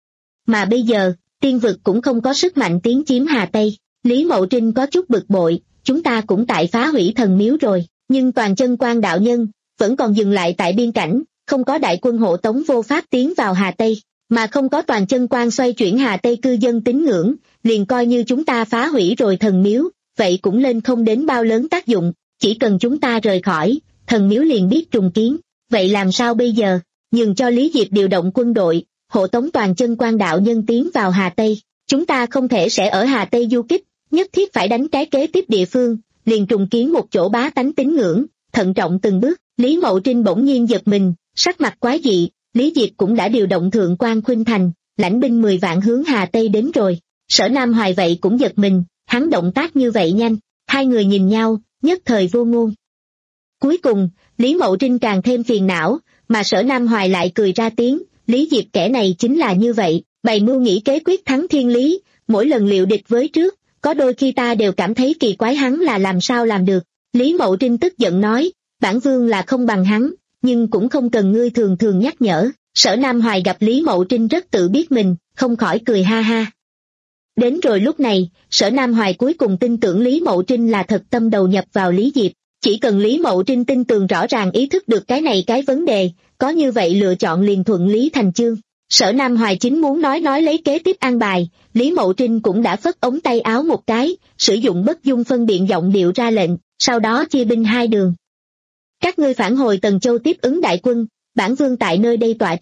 Mà bây giờ, tiên vực cũng không có sức mạnh tiến chiếm Hà Tây. Lý Mậu Trinh có chút bực bội, chúng ta cũng tại phá hủy thần miếu rồi, nhưng toàn chân quan đạo nhân vẫn còn dừng lại tại biên cảnh, không có đại quân hộ tống vô pháp tiến vào Hà Tây, mà không có toàn chân quan xoay chuyển Hà Tây cư dân tín ngưỡng, liền coi như chúng ta phá hủy rồi thần miếu, vậy cũng lên không đến bao lớn tác dụng, chỉ cần chúng ta rời khỏi, thần miếu liền biết trùng kiến, vậy làm sao bây giờ? Nhường cho Lý Diệp điều động quân đội, hộ tống toàn chân quan đạo nhân tiến vào Hà Tây, chúng ta không thể sẽ ở Hà Tây du kích, nhất thiết phải đánh cái kế tiếp địa phương, liền trùng kiến một chỗ bá tánh tín ngưỡng, thận trọng từng bước. Lý Mậu Trinh bỗng nhiên giật mình, sắc mặt quái dị, Lý Diệp cũng đã điều động Thượng Quan Khuynh Thành, lãnh binh mười vạn hướng Hà Tây đến rồi. Sở Nam Hoài vậy cũng giật mình, hắn động tác như vậy nhanh, hai người nhìn nhau, nhất thời vô ngôn. Cuối cùng, Lý Mậu Trinh càng thêm phiền não, mà Sở Nam Hoài lại cười ra tiếng, Lý Diệp kẻ này chính là như vậy, bày mưu nghĩ kế quyết thắng thiên lý, mỗi lần liệu địch với trước, có đôi khi ta đều cảm thấy kỳ quái hắn là làm sao làm được. Lý Mậu Trinh tức giận nói, bản vương là không bằng hắn, nhưng cũng không cần ngươi thường thường nhắc nhở. Sở Nam Hoài gặp Lý Mậu Trinh rất tự biết mình, không khỏi cười ha ha. Đến rồi lúc này, Sở Nam Hoài cuối cùng tin tưởng Lý Mậu Trinh là thật tâm đầu nhập vào Lý Diệp, chỉ cần Lý Mậu Trinh tin tưởng rõ ràng ý thức được cái này cái vấn đề, có như vậy lựa chọn liền thuận lý thành chương. Sở Nam Hoài chính muốn nói nói lấy kế tiếp an bài, Lý Mậu Trinh cũng đã phất ống tay áo một cái, sử dụng bất dung phân biện giọng điệu ra lệnh, sau đó chia binh hai đường. Các ngươi phản hồi Tần Châu tiếp ứng đại quân, bản vương tại nơi đây tọa trấn,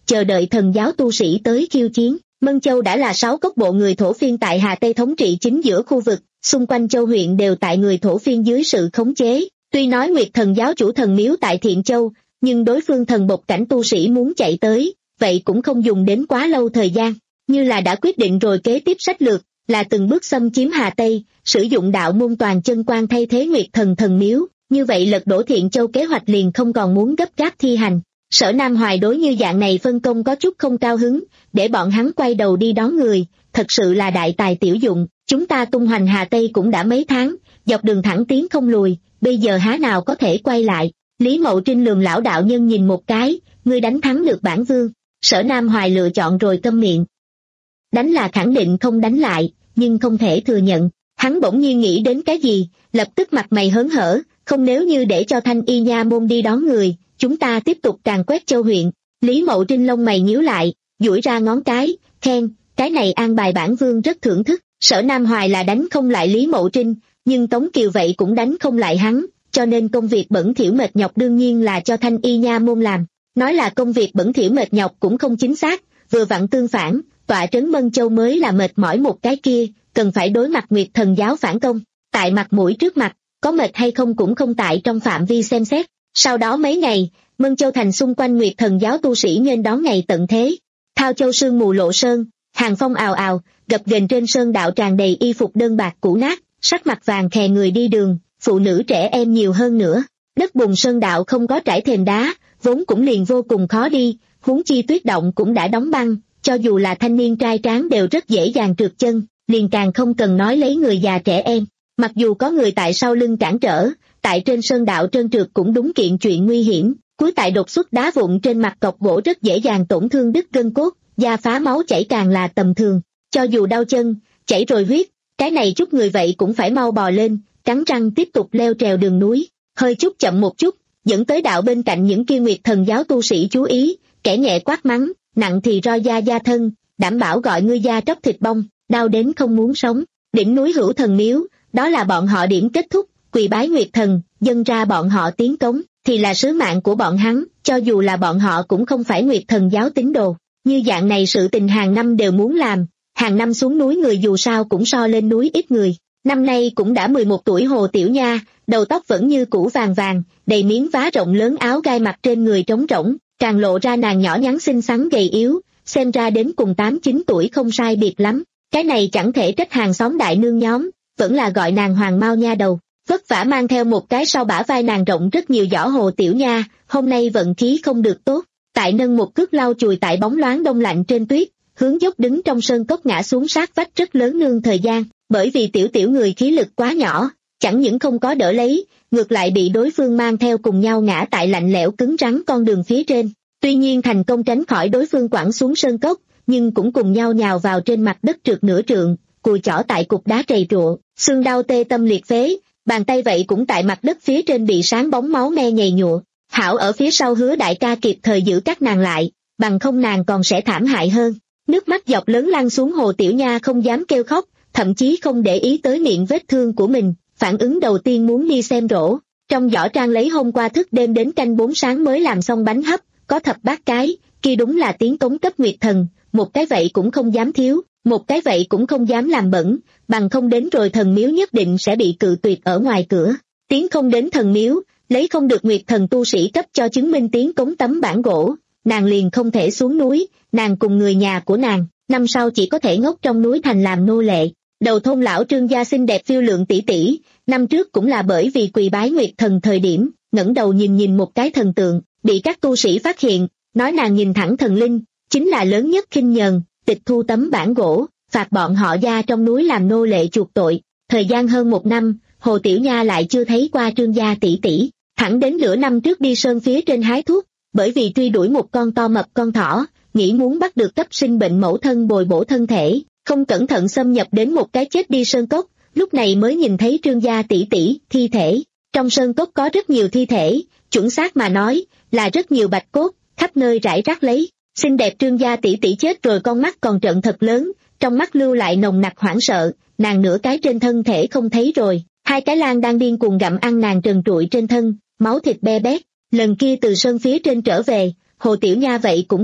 chờ đợi thần giáo tu sĩ tới khiêu chiến. Mân Châu đã là sáu cốc bộ người thổ phiên tại Hà Tây thống trị chính giữa khu vực, xung quanh châu huyện đều tại người thổ phiên dưới sự khống chế. Tuy nói Nguyệt Thần giáo chủ thần miếu tại Thiện Châu, nhưng đối phương thần bộc cảnh tu sĩ muốn chạy tới, vậy cũng không dùng đến quá lâu thời gian. Như là đã quyết định rồi, kế tiếp sách lược là từng bước xâm chiếm Hà Tây, sử dụng đạo môn toàn chân quan thay thế Nguyệt Thần thần miếu, như vậy lật đổ Thiện Châu kế hoạch liền không còn muốn gấp gáp thi hành. Sở Nam Hoài đối như dạng này phân công có chút không cao hứng, để bọn hắn quay đầu đi đón người, thật sự là đại tài tiểu dụng. Chúng ta tung hoành Hà Tây cũng đã mấy tháng, dọc đường thẳng tiến không lùi, bây giờ há nào có thể quay lại. Lý Mậu Trinh lườm lão đạo nhân nhìn một cái, ngươi đánh thắng được bản vương. Sở Nam Hoài lựa chọn rồi câm miệng. Đánh là khẳng định không đánh lại, nhưng không thể thừa nhận. Hắn bỗng nhiên nghĩ đến cái gì, lập tức mặt mày hớn hở, không, nếu như để cho Thanh Y nha môn đi đón người, chúng ta tiếp tục càn quét châu huyện. Lý Mậu Trinh lông mày nhíu lại, duỗi ra ngón cái, khen, cái này an bài bản vương rất thưởng thức. Sở Nam Hoài là đánh không lại Lý Mậu Trinh, nhưng Tống Kiều vậy cũng đánh không lại hắn, cho nên công việc bẩn thỉu mệt nhọc đương nhiên là cho Thanh Y nha môn làm. Nói là công việc bẩn thỉu mệt nhọc cũng không chính xác, vừa vặn tương phản, tọa trấn Mân Châu mới là mệt mỏi một cái kia, cần phải đối mặt Nguyệt Thần giáo phản công. Tại mặt mũi trước mặt, có mệt hay không cũng không tại trong phạm vi xem xét. Sau đó mấy ngày, Mân Châu thành xung quanh Nguyệt Thần giáo tu sĩ nghênh đón ngày tận thế. Thao Châu sương mù lộ sơn, hàng phong ào ào, gập ghềnh trên sơn đạo tràn đầy y phục đơn bạc cũ nát, sắc mặt vàng khè người đi đường, phụ nữ trẻ em nhiều hơn nữa. Đất bùn sơn đạo không có trải thềm đá, vốn cũng liền vô cùng khó đi, huống chi tuyết động cũng đã đóng băng, cho dù là thanh niên trai tráng đều rất dễ dàng trượt chân, liền càng không cần nói lấy người già trẻ em. Mặc dù có người tại sau lưng cản trở, tại trên sơn đạo trơn trượt cũng đúng kiện chuyện nguy hiểm, cuối tại đột xuất đá vụn trên mặt cọc gỗ rất dễ dàng tổn thương đứt gân cốt, da phá máu chảy càng là tầm thường. Cho dù đau chân, chảy rồi huyết, cái này chút người vậy cũng phải mau bò lên, cắn răng tiếp tục leo trèo đường núi, hơi chút chậm một chút, dẫn tới đạo bên cạnh những kia Nguyệt Thần giáo tu sĩ chú ý, kẻ nhẹ quát mắng, nặng thì roi da da thân, đảm bảo gọi ngươi da tróc thịt bong, đau đến không muốn sống. Đỉnh núi Hữu Thần miếu, đó là bọn họ điểm kết thúc, quỳ bái Nguyệt Thần, dâng ra bọn họ tiến cống, thì là sứ mạng của bọn hắn, cho dù là bọn họ cũng không phải Nguyệt Thần giáo tín đồ. Như dạng này sự tình hàng năm đều muốn làm, hàng năm xuống núi người dù sao cũng so lên núi ít người. Năm nay cũng đã mười một tuổi Hồ Tiểu Nha, đầu tóc vẫn như cũ vàng vàng, đầy miếng vá rộng lớn, áo gai mặt trên người trống rỗng, càng lộ ra nàng nhỏ nhắn xinh xắn gầy yếu, xem ra đến cùng tám chín tuổi không sai biệt lắm. Cái này chẳng thể trách hàng xóm đại nương nhóm, vẫn là gọi nàng Hoàng Mao nha đầu. Vất vả mang theo một cái sau bả vai nàng rộng rất nhiều giỏ Hồ Tiểu Nha, hôm nay vận khí không được tốt, tại nâng một cước lau chùi tại bóng loáng đông lạnh trên tuyết, hướng dốc đứng trong sơn cốc ngã xuống sát vách rất lớn nương thời gian, bởi vì tiểu tiểu người khí lực quá nhỏ, chẳng những không có đỡ lấy, ngược lại bị đối phương mang theo cùng nhau ngã tại lạnh lẽo cứng rắn con đường phía trên. Tuy nhiên thành công tránh khỏi đối phương quẳng xuống sơn cốc, nhưng cũng cùng nhau nhào vào trên mặt đất trượt nửa trượng, cùi chỏ tại cục đá trầy trụa, xương đau tê tâm liệt phế, bàn tay vậy cũng tại mặt đất phía trên bị sáng bóng máu me nhầy nhụa. Hảo ở phía sau Hứa đại ca kịp thời giữ các nàng lại, bằng không nàng còn sẽ thảm hại hơn. Nước mắt dọc lớn lăn xuống, Hồ Tiểu Nha không dám kêu khóc, thậm chí không để ý tới miệng vết thương của mình, phản ứng đầu tiên muốn đi xem rổ. Trong giỏ trang lấy hôm qua thức đêm đến canh bốn sáng mới làm xong bánh hấp, có thập bát cái, kia đúng là tiến cống cấp Nguyệt Thần, một cái vậy cũng không dám thiếu, một cái vậy cũng không dám làm bẩn, bằng không đến rồi thần miếu nhất định sẽ bị cự tuyệt ở ngoài cửa. Tiến không đến thần miếu, lấy không được Nguyệt Thần tu sĩ cấp cho chứng minh tiến cống tấm bản gỗ, nàng liền không thể xuống núi, nàng cùng người nhà của nàng, năm sau chỉ có thể ngốc trong núi thành làm nô lệ. Đầu thôn lão Trương gia xinh đẹp phiêu lượng tỷ tỷ, năm trước cũng là bởi vì quỳ bái Nguyệt Thần thời điểm, ngẩng đầu nhìn nhìn một cái thần tượng, bị các tu sĩ phát hiện, nói nàng nhìn thẳng thần linh, chính là lớn nhất khinh nhờn, tịch thu tấm bản gỗ, phạt bọn họ gia trong núi làm nô lệ chuộc tội. Thời gian hơn một năm, Hồ Tiểu Nha lại chưa thấy qua Trương gia tỷ tỷ, thẳng đến nửa năm trước đi sơn phía trên hái thuốc, bởi vì truy đuổi một con to mập con thỏ, nghĩ muốn bắt được cấp sinh bệnh mẫu thân bồi bổ thân thể, không cẩn thận xâm nhập đến một cái chết đi sơn cốc, lúc này mới nhìn thấy Trương gia tỷ tỷ thi thể. Trong sơn cốc có rất nhiều thi thể, chuẩn xác mà nói là rất nhiều bạch cốt, khắp nơi rải rác lấy. Xinh đẹp Trương gia tỷ tỷ chết rồi, con mắt còn trợn thật lớn, trong mắt lưu lại nồng nặc hoảng sợ, nàng nửa cái trên thân thể không thấy rồi, hai cái lang đang điên cuồng gặm ăn nàng trần trụi trên thân, máu thịt be bét. Lần kia từ sơn phía trên trở về, Hồ Tiểu Nha vậy cũng bệnh,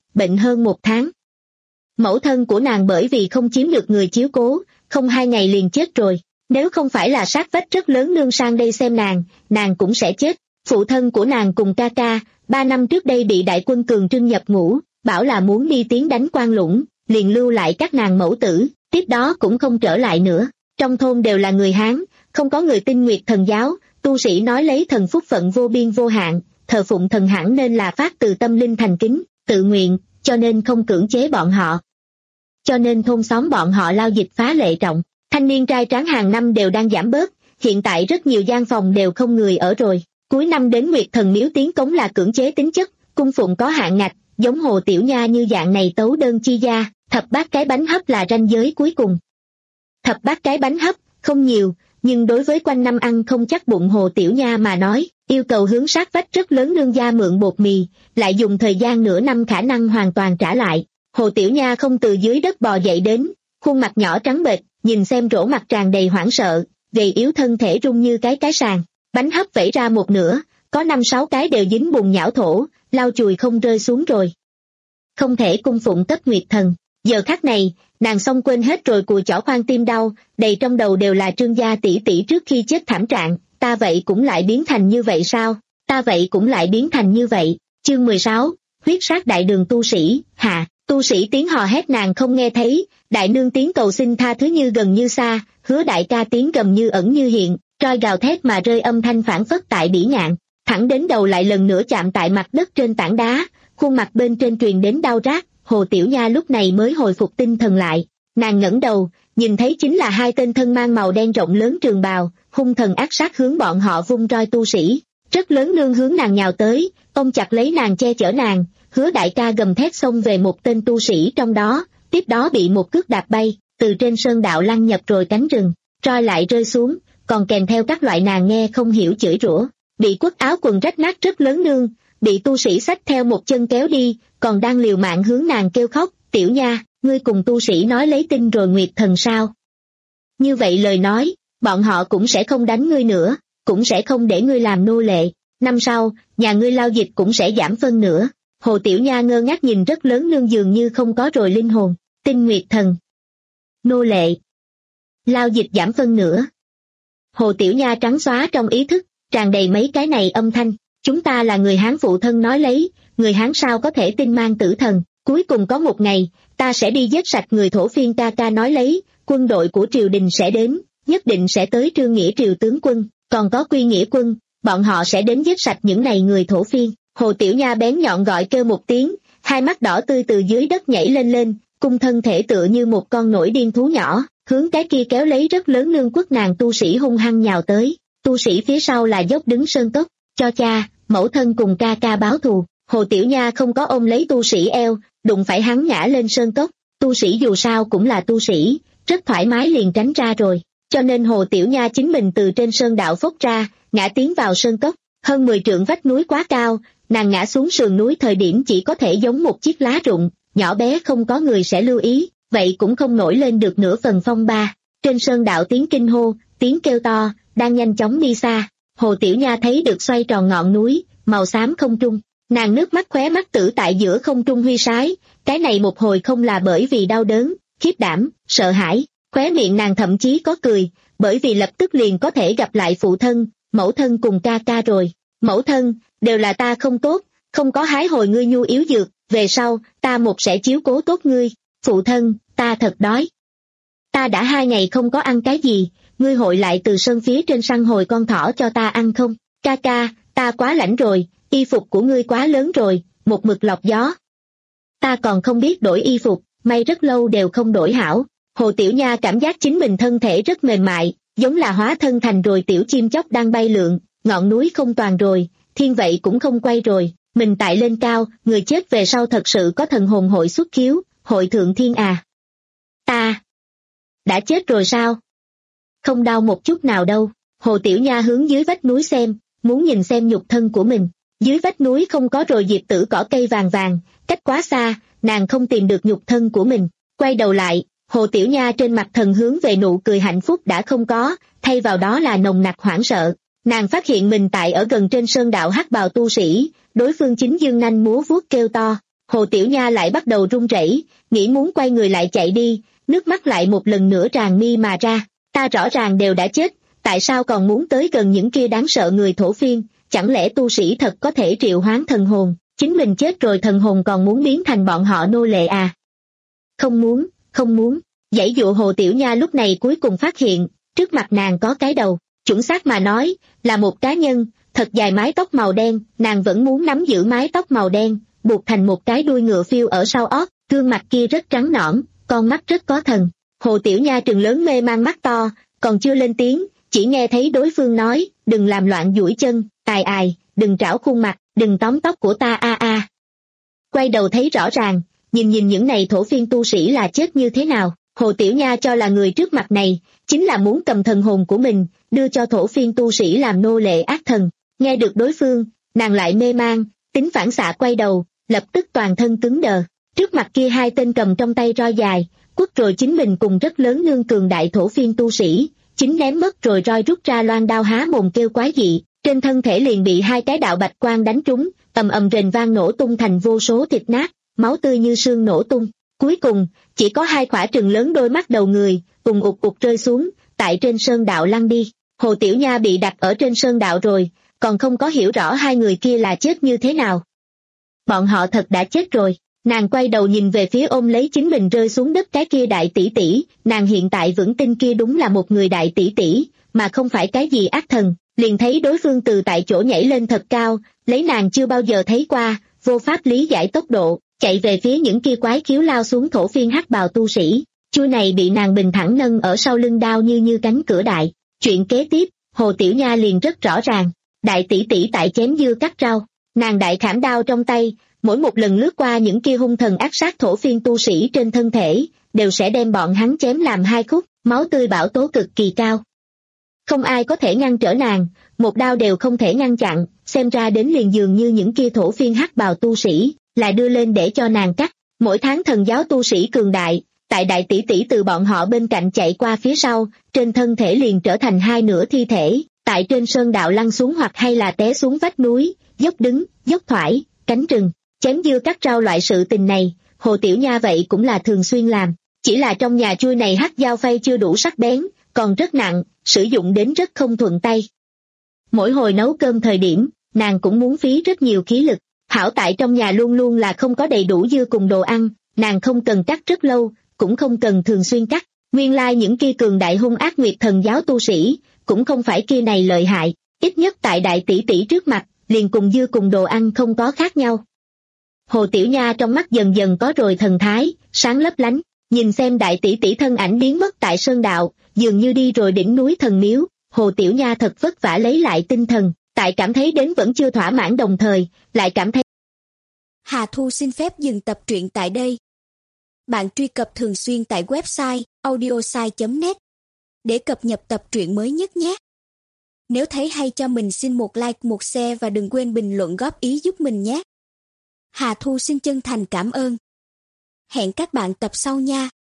bệnh hơn một tháng. Mẫu thân của nàng bởi vì không chiếm được người chiếu cố, không hai ngày liền chết rồi. Nếu không phải là sát vách rất lớn nương sang đây xem nàng, nàng cũng sẽ chết. Phụ thân của nàng cùng ca ca, ba năm trước đây bị đại quân Cường Trưng nhập ngũ, bảo là muốn đi tiến đánh Quan Lũng, liền lưu lại các nàng mẫu tử, tiếp đó cũng không trở lại nữa. Trong thôn đều là người Hán, không có người tin Nguyệt Thần giáo, tu sĩ nói lấy thần phúc phận vô biên vô hạn, thờ phụng thần hẳn nên là phát từ tâm linh thành kính, tự nguyện, cho nên không cưỡng chế bọn họ. Cho nên thôn xóm bọn họ lao dịch phá lệ trọng, thanh niên trai tráng hàng năm đều đang giảm bớt, hiện tại rất nhiều gian phòng đều không người ở rồi. Cuối năm đến Nguyệt Thần miếu tiến cống là cưỡng chế tính chất, cung phụng có hạn ngạch, giống Hồ Tiểu Nha như dạng này tấu đơn chi gia, thập bát cái bánh hấp là ranh giới cuối cùng. Thập bát cái bánh hấp, không nhiều, nhưng đối với quanh năm ăn không chắc bụng Hồ Tiểu Nha mà nói, yêu cầu hướng sát vách rất lớn nương gia mượn bột mì, lại dùng thời gian nửa năm khả năng hoàn toàn trả lại. Hồ Tiểu Nha không từ dưới đất bò dậy đến, khuôn mặt nhỏ trắng bệch, nhìn xem rỗ mặt tràn đầy hoảng sợ, gầy yếu thân thể rung như cái cái sàn. Bánh hấp vẩy ra một nửa, có năm sáu cái đều dính bùn nhão thổ, lau chùi không rơi xuống rồi. Không thể cung phụng cấp Nguyệt Thần. Giờ khắc này, nàng xong quên hết rồi cùi chỏ khoan tim đau, đầy trong đầu đều là Trương gia tỷ tỷ trước khi chết thảm trạng, ta vậy cũng lại biến thành như vậy sao, ta vậy cũng lại biến thành như vậy. Chương mười sáu, huyết sát đại đường tu sĩ, hạ, tu sĩ tiếng hò hét nàng không nghe thấy, đại nương tiếng cầu xin tha thứ như gần như xa, Hứa đại ca tiếng gầm như ẩn như hiện, roi gào thét mà rơi âm thanh phản phất tại bỉ ngạn, thẳng đến đầu lại lần nữa chạm tại mặt đất trên tảng đá, khuôn mặt bên trên truyền đến đau rát. Hồ Tiểu Nha lúc này mới hồi phục tinh thần lại, nàng ngẩng đầu, nhìn thấy chính là hai tên thân mang màu đen rộng lớn trường bào, hung thần ác sát hướng bọn họ vung roi tu sĩ. Rất lớn nương hướng nàng nhào tới, ôm chặt lấy nàng che chở nàng, Hứa đại ca gầm thét xông về một tên tu sĩ trong đó, tiếp đó bị một cước đạp bay, từ trên sơn đạo lăn nhập rồi cánh rừng, roi lại rơi xuống, còn kèm theo các loại nàng nghe không hiểu chửi rủa. Bị quất áo quần rách nát rất lớn nương, bị tu sĩ xách theo một chân kéo đi, còn đang liều mạng hướng nàng kêu khóc, Tiểu Nha, ngươi cùng tu sĩ nói lấy tin rồi Nguyệt Thần sao? Như vậy lời nói, bọn họ cũng sẽ không đánh ngươi nữa, cũng sẽ không để ngươi làm nô lệ, năm sau, nhà ngươi lao dịch cũng sẽ giảm phân nửa. Hồ Tiểu Nha ngơ ngác nhìn rất lớn nương dường như không có rồi linh hồn, tin Nguyệt Thần, nô lệ, lao dịch giảm phân nửa. Hồ Tiểu Nha trắng xóa trong ý thức, tràn đầy mấy cái này âm thanh, chúng ta là người Hán phụ thân nói lấy, người Hán sao có thể tin mang tử thần, cuối cùng có một ngày, ta sẽ đi giết sạch người thổ phiên ca ca nói lấy, quân đội của triều đình sẽ đến, nhất định sẽ tới Trương Nghĩa triều tướng quân, còn có Quy Nghĩa quân, bọn họ sẽ đến giết sạch những này người thổ phiên. Hồ Tiểu Nha bén nhọn gọi kêu một tiếng, hai mắt đỏ tươi từ dưới đất nhảy lên lên, cung thân thể tựa như một con nổi điên thú nhỏ, hướng cái kia kéo lấy rất lớn nương quất nàng tu sĩ hung hăng nhào tới. Tu sĩ phía sau là dốc đứng sơn cốc, cho cha, mẫu thân cùng ca ca báo thù. Hồ Tiểu Nha không có ôm lấy tu sĩ eo, đụng phải hắn ngã lên sơn cốc. Tu sĩ dù sao cũng là tu sĩ, rất thoải mái liền tránh ra rồi, cho nên Hồ Tiểu Nha chính mình từ trên sơn đạo phốc ra, ngã tiến vào sơn cốc. Hơn mười trượng vách núi quá cao, nàng ngã xuống sườn núi thời điểm chỉ có thể giống một chiếc lá rụng, nhỏ bé không có người sẽ lưu ý, vậy cũng không nổi lên được nửa phần phong ba. Trên sơn đạo tiếng kinh hô, tiếng kêu to, đang nhanh chóng đi xa. Hồ Tiểu Nha thấy được xoay tròn ngọn núi, màu xám không trung, nàng nước mắt khóe mắt tử tại giữa không trung huy sái, cái này một hồi không là bởi vì đau đớn, khiếp đảm, sợ hãi, khóe miệng nàng thậm chí có cười, bởi vì lập tức liền có thể gặp lại phụ thân, mẫu thân cùng ca ca rồi. Mẫu thân, đều là ta không tốt, không có hái hồi ngươi nhu yếu dược, về sau, ta một sẽ chiếu cố tốt ngươi. Phụ thân, ta thật đói. Ta đã hai ngày không có ăn cái gì, ngươi hội lại từ sơn phía trên săn hồi con thỏ cho ta ăn không? Ca ca, ta quá lạnh rồi, y phục của ngươi quá lớn rồi, một mực lọc gió. Ta còn không biết đổi y phục, may rất lâu đều không đổi hảo. Hồ Tiểu Nha cảm giác chính mình thân thể rất mềm mại, giống là hóa thân thành rồi tiểu chim chóc đang bay lượn, ngọn núi không toàn rồi, thiên vậy cũng không quay rồi, mình tại lên cao, người chết về sau thật sự có thần hồn hội xuất khiếu, hội thượng thiên à. Ta đã chết rồi sao? Không đau một chút nào đâu. Hồ Tiểu Nha hướng dưới vách núi xem, muốn nhìn xem nhục thân của mình. Dưới vách núi không có rồi diệp tử cỏ cây vàng vàng, cách quá xa, nàng không tìm được nhục thân của mình. Quay đầu lại, Hồ Tiểu Nha trên mặt thần hướng về nụ cười hạnh phúc đã không có, thay vào đó là nồng nặc hoảng sợ. Nàng phát hiện mình tại ở gần trên sơn đạo hắc bào tu sĩ, đối phương chính dương nanh múa vuốt kêu to. Hồ Tiểu Nha lại bắt đầu run rẩy, nghĩ muốn quay người lại chạy đi, nước mắt lại một lần nữa tràn mi mà ra. Ta rõ ràng đều đã chết, tại sao còn muốn tới gần những kia đáng sợ người thổ phiên, chẳng lẽ tu sĩ thật có thể triệu hoán thần hồn, chính mình chết rồi thần hồn còn muốn biến thành bọn họ nô lệ à? Không muốn, không muốn, giãy dụa Hồ Tiểu Nha lúc này cuối cùng phát hiện, trước mặt nàng có cái đầu, chuẩn xác mà nói, là một cá nhân, thật dài mái tóc màu đen, nàng vẫn muốn nắm giữ mái tóc màu đen, buộc thành một cái đuôi ngựa phiêu ở sau ót, gương mặt kia rất trắng nõn, con mắt rất có thần. Hồ Tiểu Nha trừng lớn mê mang mắt to, còn chưa lên tiếng, chỉ nghe thấy đối phương nói, đừng làm loạn duỗi chân, ai ai, đừng trảo khuôn mặt, đừng tóm tóc của ta a a. Quay đầu thấy rõ ràng, nhìn nhìn những này thổ phiên tu sĩ là chết như thế nào, Hồ Tiểu Nha cho là người trước mặt này, chính là muốn cầm thần hồn của mình, đưa cho thổ phiên tu sĩ làm nô lệ ác thần. Nghe được đối phương, nàng lại mê mang, tính phản xạ quay đầu, lập tức toàn thân cứng đờ. Trước mặt kia hai tên cầm trong tay roi dài, quất rồi chính mình cùng rất lớn nương cường đại thổ phiên tu sĩ, chính ném mất rồi roi rút ra loan đao há mồm kêu quái dị, trên thân thể liền bị hai cái đạo bạch quang đánh trúng, ầm ầm rền vang nổ tung thành vô số thịt nát, máu tươi như sương nổ tung. Cuối cùng, chỉ có hai khỏa trừng lớn đôi mắt đầu người, ùng ụt ụt rơi xuống, tại trên sơn đạo lăn đi. Hồ Tiểu Nha bị đặt ở trên sơn đạo rồi, còn không có hiểu rõ hai người kia là chết như thế nào. Bọn họ thật đã chết rồi. Nàng quay đầu nhìn về phía ôm lấy chính mình rơi xuống đất cái kia đại tỷ tỷ, nàng hiện tại vững tin kia đúng là một người đại tỷ tỷ, mà không phải cái gì ác thần, liền thấy đối phương từ tại chỗ nhảy lên thật cao, lấy nàng chưa bao giờ thấy qua, vô pháp lý giải tốc độ, chạy về phía những kia quái khiếu lao xuống thổ phiên hắc bào tu sĩ, chui này bị nàng bình thẳng nâng ở sau lưng đao như như cánh cửa đại. Chuyện kế tiếp, Hồ Tiểu Nha liền rất rõ ràng, đại tỷ tỷ tại chém dưa cắt rau, nàng đại khảm đao trong tay, mỗi một lần lướt qua những kia hung thần ác sát thổ phiên tu sĩ trên thân thể, đều sẽ đem bọn hắn chém làm hai khúc, máu tươi bão tố cực kỳ cao. Không ai có thể ngăn trở nàng, một đao đều không thể ngăn chặn, xem ra đến liền dường như những kia thổ phiên hắc bào tu sĩ, lại đưa lên để cho nàng cắt. Mỗi tháng thần giáo tu sĩ cường đại, tại đại tỷ tỷ từ bọn họ bên cạnh chạy qua phía sau, trên thân thể liền trở thành hai nửa thi thể, tại trên sơn đạo lăn xuống hoặc hay là té xuống vách núi, dốc đứng, dốc thoải, cánh rừng. Chém dưa cắt rau loại sự tình này, Hồ Tiểu Nha vậy cũng là thường xuyên làm, chỉ là trong nhà chui này hắc dao phay chưa đủ sắc bén, còn rất nặng, sử dụng đến rất không thuận tay. Mỗi hồi nấu cơm thời điểm, nàng cũng muốn phí rất nhiều khí lực, hảo tại trong nhà luôn luôn là không có đầy đủ dưa cùng đồ ăn, nàng không cần cắt rất lâu, cũng không cần thường xuyên cắt. Nguyên lai những kia cường đại hung ác nguyệt thần giáo tu sĩ, cũng không phải kia này lợi hại, ít nhất tại đại tỷ tỷ trước mặt, liền cùng dưa cùng đồ ăn không có khác nhau. Hồ Tiểu Nha trong mắt dần dần có rồi thần thái, sáng lấp lánh, nhìn xem đại tỷ tỷ thân ảnh biến mất tại sơn đạo, dường như đi rồi đỉnh núi thần miếu, Hồ Tiểu Nha thật vất vả lấy lại tinh thần, tại cảm thấy đến vẫn chưa thỏa mãn đồng thời, lại cảm thấy. Hà Thu xin phép dừng tập truyện tại đây. Bạn truy cập thường xuyên tại website audiosai chấm net để cập nhật tập truyện mới nhất nhé. Nếu thấy hay cho mình xin một like, một share và đừng quên bình luận góp ý giúp mình nhé. Hà Thu xin chân thành cảm ơn. Hẹn các bạn tập sau nha.